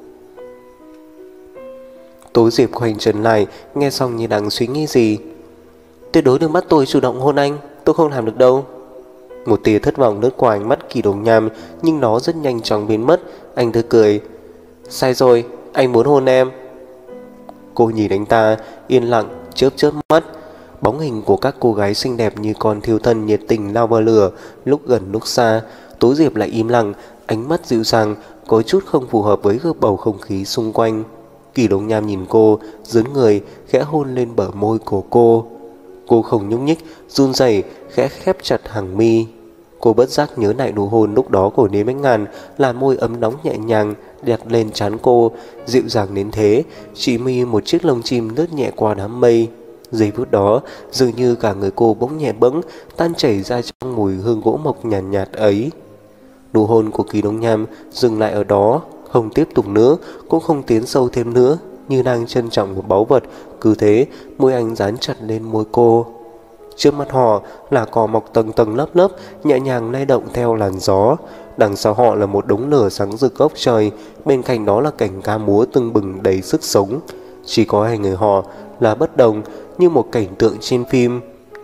Tố Diệp khoanh chân lại, nghe xong như đang suy nghĩ gì. Tuyệt đối đừng bắt tôi chủ động hôn anh, tôi không làm được đâu. Một tia thất vọng lướt qua ánh mắt Kỳ Đông Nham, nhưng nó rất nhanh chóng biến mất. Anh tươi cười. Sai rồi, anh muốn hôn em. Cô nhìn anh ta, yên lặng, chớp chớp mắt. Bóng hình của các cô gái xinh đẹp như con thiêu thân nhiệt tình lao vào lửa, lúc gần lúc xa. Tố Diệp lại im lặng, ánh mắt dịu dàng, có chút không phù hợp với bầu không khí xung quanh. Kỳ Đông Nham nhìn cô, dướn người, khẽ hôn lên bờ môi của cô. Cô không nhúc nhích, run rẩy, khẽ khép chặt hàng mi. Cô bất giác nhớ lại nụ hôn lúc đó của Lý Bách Ngàn, là môi ấm nóng nhẹ nhàng đặt lên trán cô, dịu dàng đến thế, chỉ mi một chiếc lông chim lướt nhẹ qua đám mây. Giây phút đó, dường như cả người cô bỗng nhẹ bẫng, tan chảy ra trong mùi hương gỗ mộc nhàn nhạt ấy. Nụ hôn của Kỳ Đông Nham dừng lại ở đó, không tiếp tục nữa, cũng không tiến sâu thêm nữa, như đang trân trọng một báu vật. Cứ thế, môi anh dán chặt lên môi cô. Trước mắt họ là cỏ mọc tầng tầng lớp lớp, nhẹ nhàng lay động theo làn gió. Đằng sau họ là một đống lửa sáng rực góc trời, bên cạnh đó là cảnh ca múa tưng bừng đầy sức sống. Chỉ có hai người họ là bất đồng, như một cảnh tượng trên phim.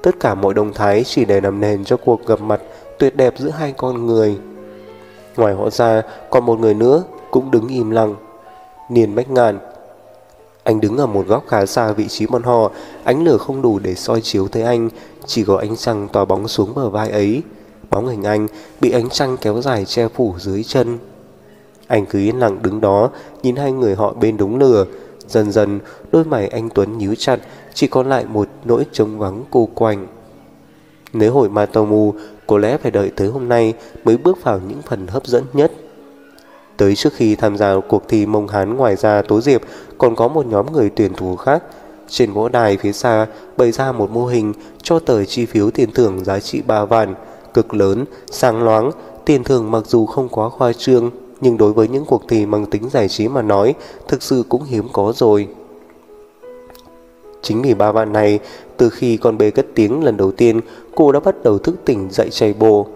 Tất cả mọi động thái chỉ để làm nền cho cuộc gặp mặt tuyệt đẹp giữa hai con người. Ngoài họ ra, còn một người nữa cũng đứng im lặng. Niên Bách Ngạn. Anh đứng ở một góc khá xa vị trí bọn họ, ánh lửa không đủ để soi chiếu thấy anh, chỉ có ánh trăng tỏa bóng xuống bờ vai ấy. Bóng hình anh bị ánh trăng kéo dài che phủ dưới chân. Anh cứ yên lặng đứng đó, nhìn hai người họ bên đống lửa. Dần dần, đôi mày anh Tuấn nhíu chặt, chỉ còn lại một nỗi trống vắng cô quạnh. Nếu hội Matomu, có lẽ phải đợi tới hôm nay mới bước vào những phần hấp dẫn nhất. Tới trước khi tham gia cuộc thi Mông Hán, ngoài ra Tố Diệp còn có một nhóm người tuyển thủ khác. Trên võ đài phía xa bày ra một mô hình cho tờ chi phiếu tiền thưởng giá trị 3 vạn, cực lớn, sáng loáng. Tiền thưởng mặc dù không quá khoa trương, nhưng đối với những cuộc thi mang tính giải trí mà nói, thực sự cũng hiếm có rồi. Chính vì 3 vạn này, từ khi con bê cất tiếng lần đầu tiên, cô đã bắt đầu thức tỉnh dậy chạy bộ.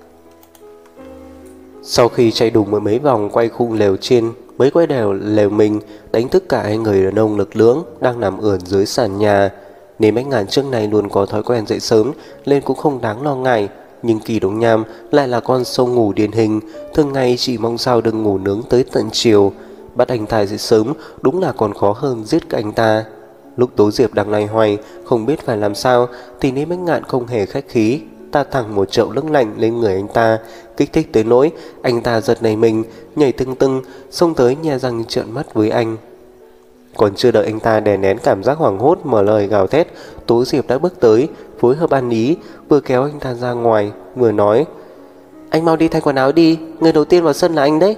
Sau khi chạy đủ mấy vòng quay khung lều trên, mới quay đều lều mình, đánh thức cả hai người đàn ông lực lưỡng đang nằm ườn dưới sàn nhà. Nên Bách Ngạn trước này luôn có thói quen dậy sớm, nên cũng không đáng lo ngại. Nhưng Kỳ Đông Nham lại là con sâu ngủ điển hình, thường ngày chỉ mong sao đừng ngủ nướng tới tận chiều. Bắt anh ta dậy sớm đúng là còn khó hơn giết cả anh ta. Lúc Tố Diệp đang loay hoay không biết phải làm sao, thì Nên Bách Ngạn không hề khách khí, ta thẳng một chậu nước lạnh lên người anh ta, kích thích tới nỗi anh ta giật nảy mình, nhảy tưng tưng, xông tới nhe răng trợn mắt với anh. Còn chưa đợi anh ta đè nén cảm giác hoảng hốt mở lời gào thét, Tố Diệp đã bước tới, phối hợp ăn ý, vừa kéo anh ta ra ngoài, vừa nói: "Anh mau đi thay quần áo đi, người đầu tiên vào sân là anh đấy."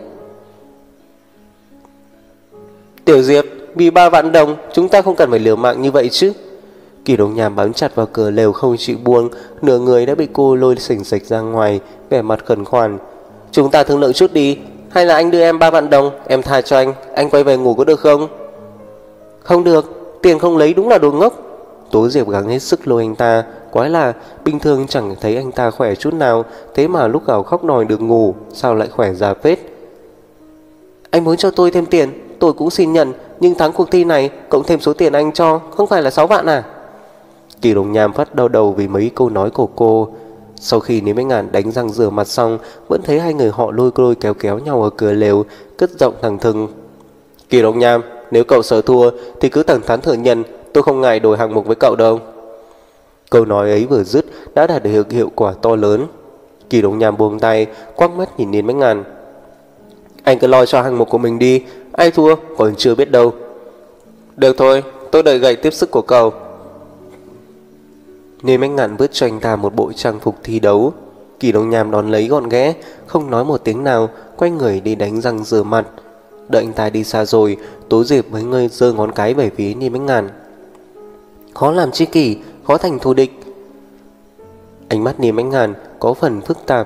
"Tiểu Diệp, vì 3 vạn đồng, chúng ta không cần phải liều mạng như vậy chứ." Kỳ Đông Nham bám chặt vào cửa lều không chịu buông, nửa người đã bị cô lôi xình xịch ra ngoài, vẻ mặt khẩn khoản. "Chúng ta thương lượng chút đi, hay là anh đưa em 3 vạn đồng, em tha cho anh quay về ngủ có được không?" "Không được, tiền không lấy đúng là đồ ngốc." Tố Diệp gắng hết sức lôi anh ta, quái là bình thường chẳng thấy anh ta khỏe chút nào, thế mà lúc gào khóc đòi được ngủ, sao lại khỏe ra phết. "Anh muốn cho tôi thêm tiền, tôi cũng xin nhận, nhưng thắng cuộc thi này cộng thêm số tiền anh cho không phải là 6 vạn à?" Kỳ Đông Nham phát đau đầu vì mấy câu nói của cô. Sau khi Lý Bách Ngạn đánh răng rửa mặt xong, vẫn thấy hai người họ lôi kéo nhau ở cửa lều, cất giọng thẳng thừng: "Kỳ Đông Nham, nếu cậu sợ thua thì cứ thẳng thắn thừa nhận, tôi không ngại đổi hạng mục với cậu đâu." Câu nói ấy vừa dứt đã đạt được hiệu quả to lớn. Kỳ Đông Nham buông tay, quắc mắt nhìn Lý Bách Ngạn: "Anh cứ lo cho hạng mục của mình đi, ai thua còn chưa biết đâu." "Được thôi, tôi đợi gậy tiếp sức của cậu." Nên Bách Ngạn vứt cho anh ta một bộ trang phục thi đấu. Kỳ Đông Nham đón lấy gọn ghẽ, không nói một tiếng nào, quay người đi đánh răng rửa mặt. Đợi anh ta đi xa rồi, Tố Diệp mới ngơi giơ ngón cái về phía Nên Bách Ngạn: "Khó làm tri kỷ, khó thành thù địch." Ánh mắt Nên Bách Ngạn có phần phức tạp.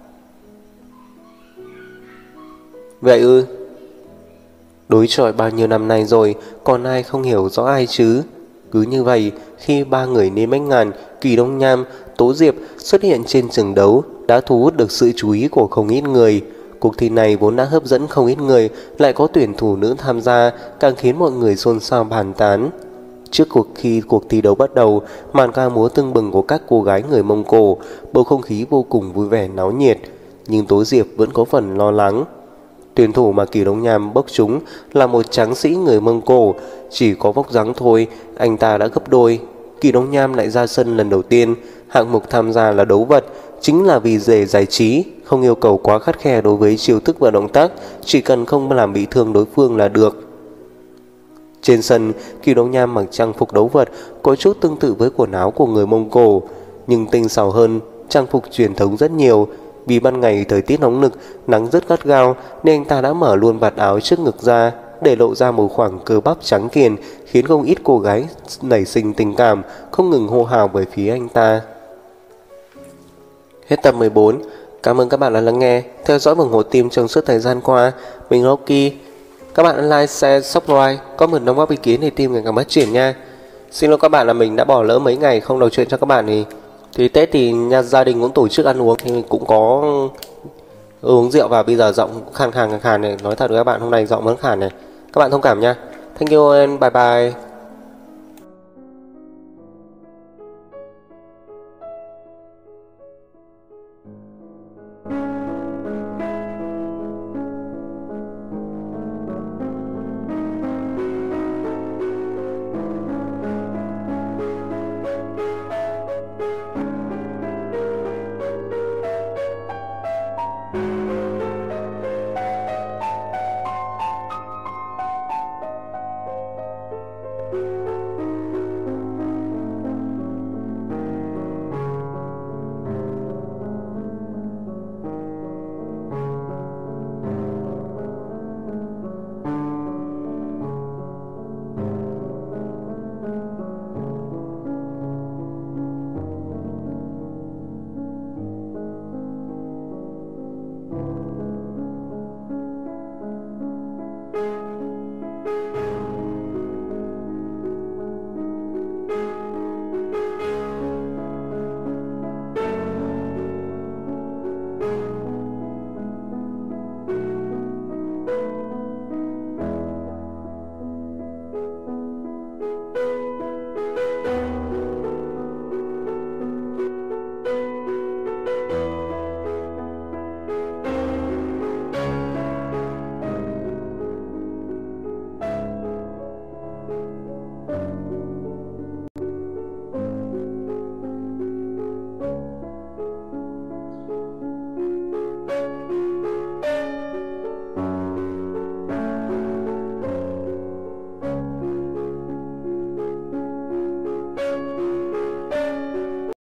"Vậy ư? Đối chọi bao nhiêu năm nay rồi, còn ai không hiểu rõ ai chứ?" Cứ như vậy, khi ba người Nên Bách Ngạn, Kỳ Đông Nham, Tố Diệp xuất hiện trên trường đấu, đã thu hút được sự chú ý của không ít người. Cuộc thi này vốn đã hấp dẫn không ít người, lại có tuyển thủ nữ tham gia, càng khiến mọi người xôn xao bàn tán. Trước khi cuộc thi đấu bắt đầu, màn ca múa tưng bừng của các cô gái người Mông Cổ, bầu không khí vô cùng vui vẻ náo nhiệt, nhưng Tố Diệp vẫn có phần lo lắng. Tuyển thủ mà Kỳ Đông Nham bốc trúng là một tráng sĩ người Mông Cổ, chỉ có vóc dáng thôi, anh ta đã gấp đôi. Kỳ Đông Nham lại ra sân lần đầu tiên, hạng mục tham gia là đấu vật, chính là vì để giải trí, không yêu cầu quá khắt khe đối với chiêu thức và động tác, chỉ cần không làm bị thương đối phương là được. Trên sân, Kỳ Đông Nham mặc trang phục đấu vật có chút tương tự với quần áo của người Mông Cổ, nhưng tinh xảo hơn, trang phục truyền thống rất nhiều. Vì ban ngày thời tiết nóng nực, nắng rất gắt gao, nên anh ta đã mở luôn vạt áo trước ngực ra, để lộ ra một khoảng cơ bắp trắng kiền, khiến không ít cô gái nảy sinh tình cảm, không ngừng hô hào về phía anh ta. Hết tập 14. Cảm ơn các bạn đã lắng nghe, theo dõi và ủng hộ team trong suốt thời gian qua. Mình Rocky. Các bạn like, share, subscribe, có một đóng góp ý kiến để team ngày càng phát triển nha. Xin lỗi các bạn là mình đã bỏ lỡ mấy ngày không đầu chuyện cho các bạn thì Tết thì nhà gia đình cũng tổ chức ăn uống, thì cũng có uống rượu, và bây giờ giọng khàn này, nói thật với các bạn hôm nay giọng vẫn khàn này, các bạn thông cảm nha. Thank you and bye bye.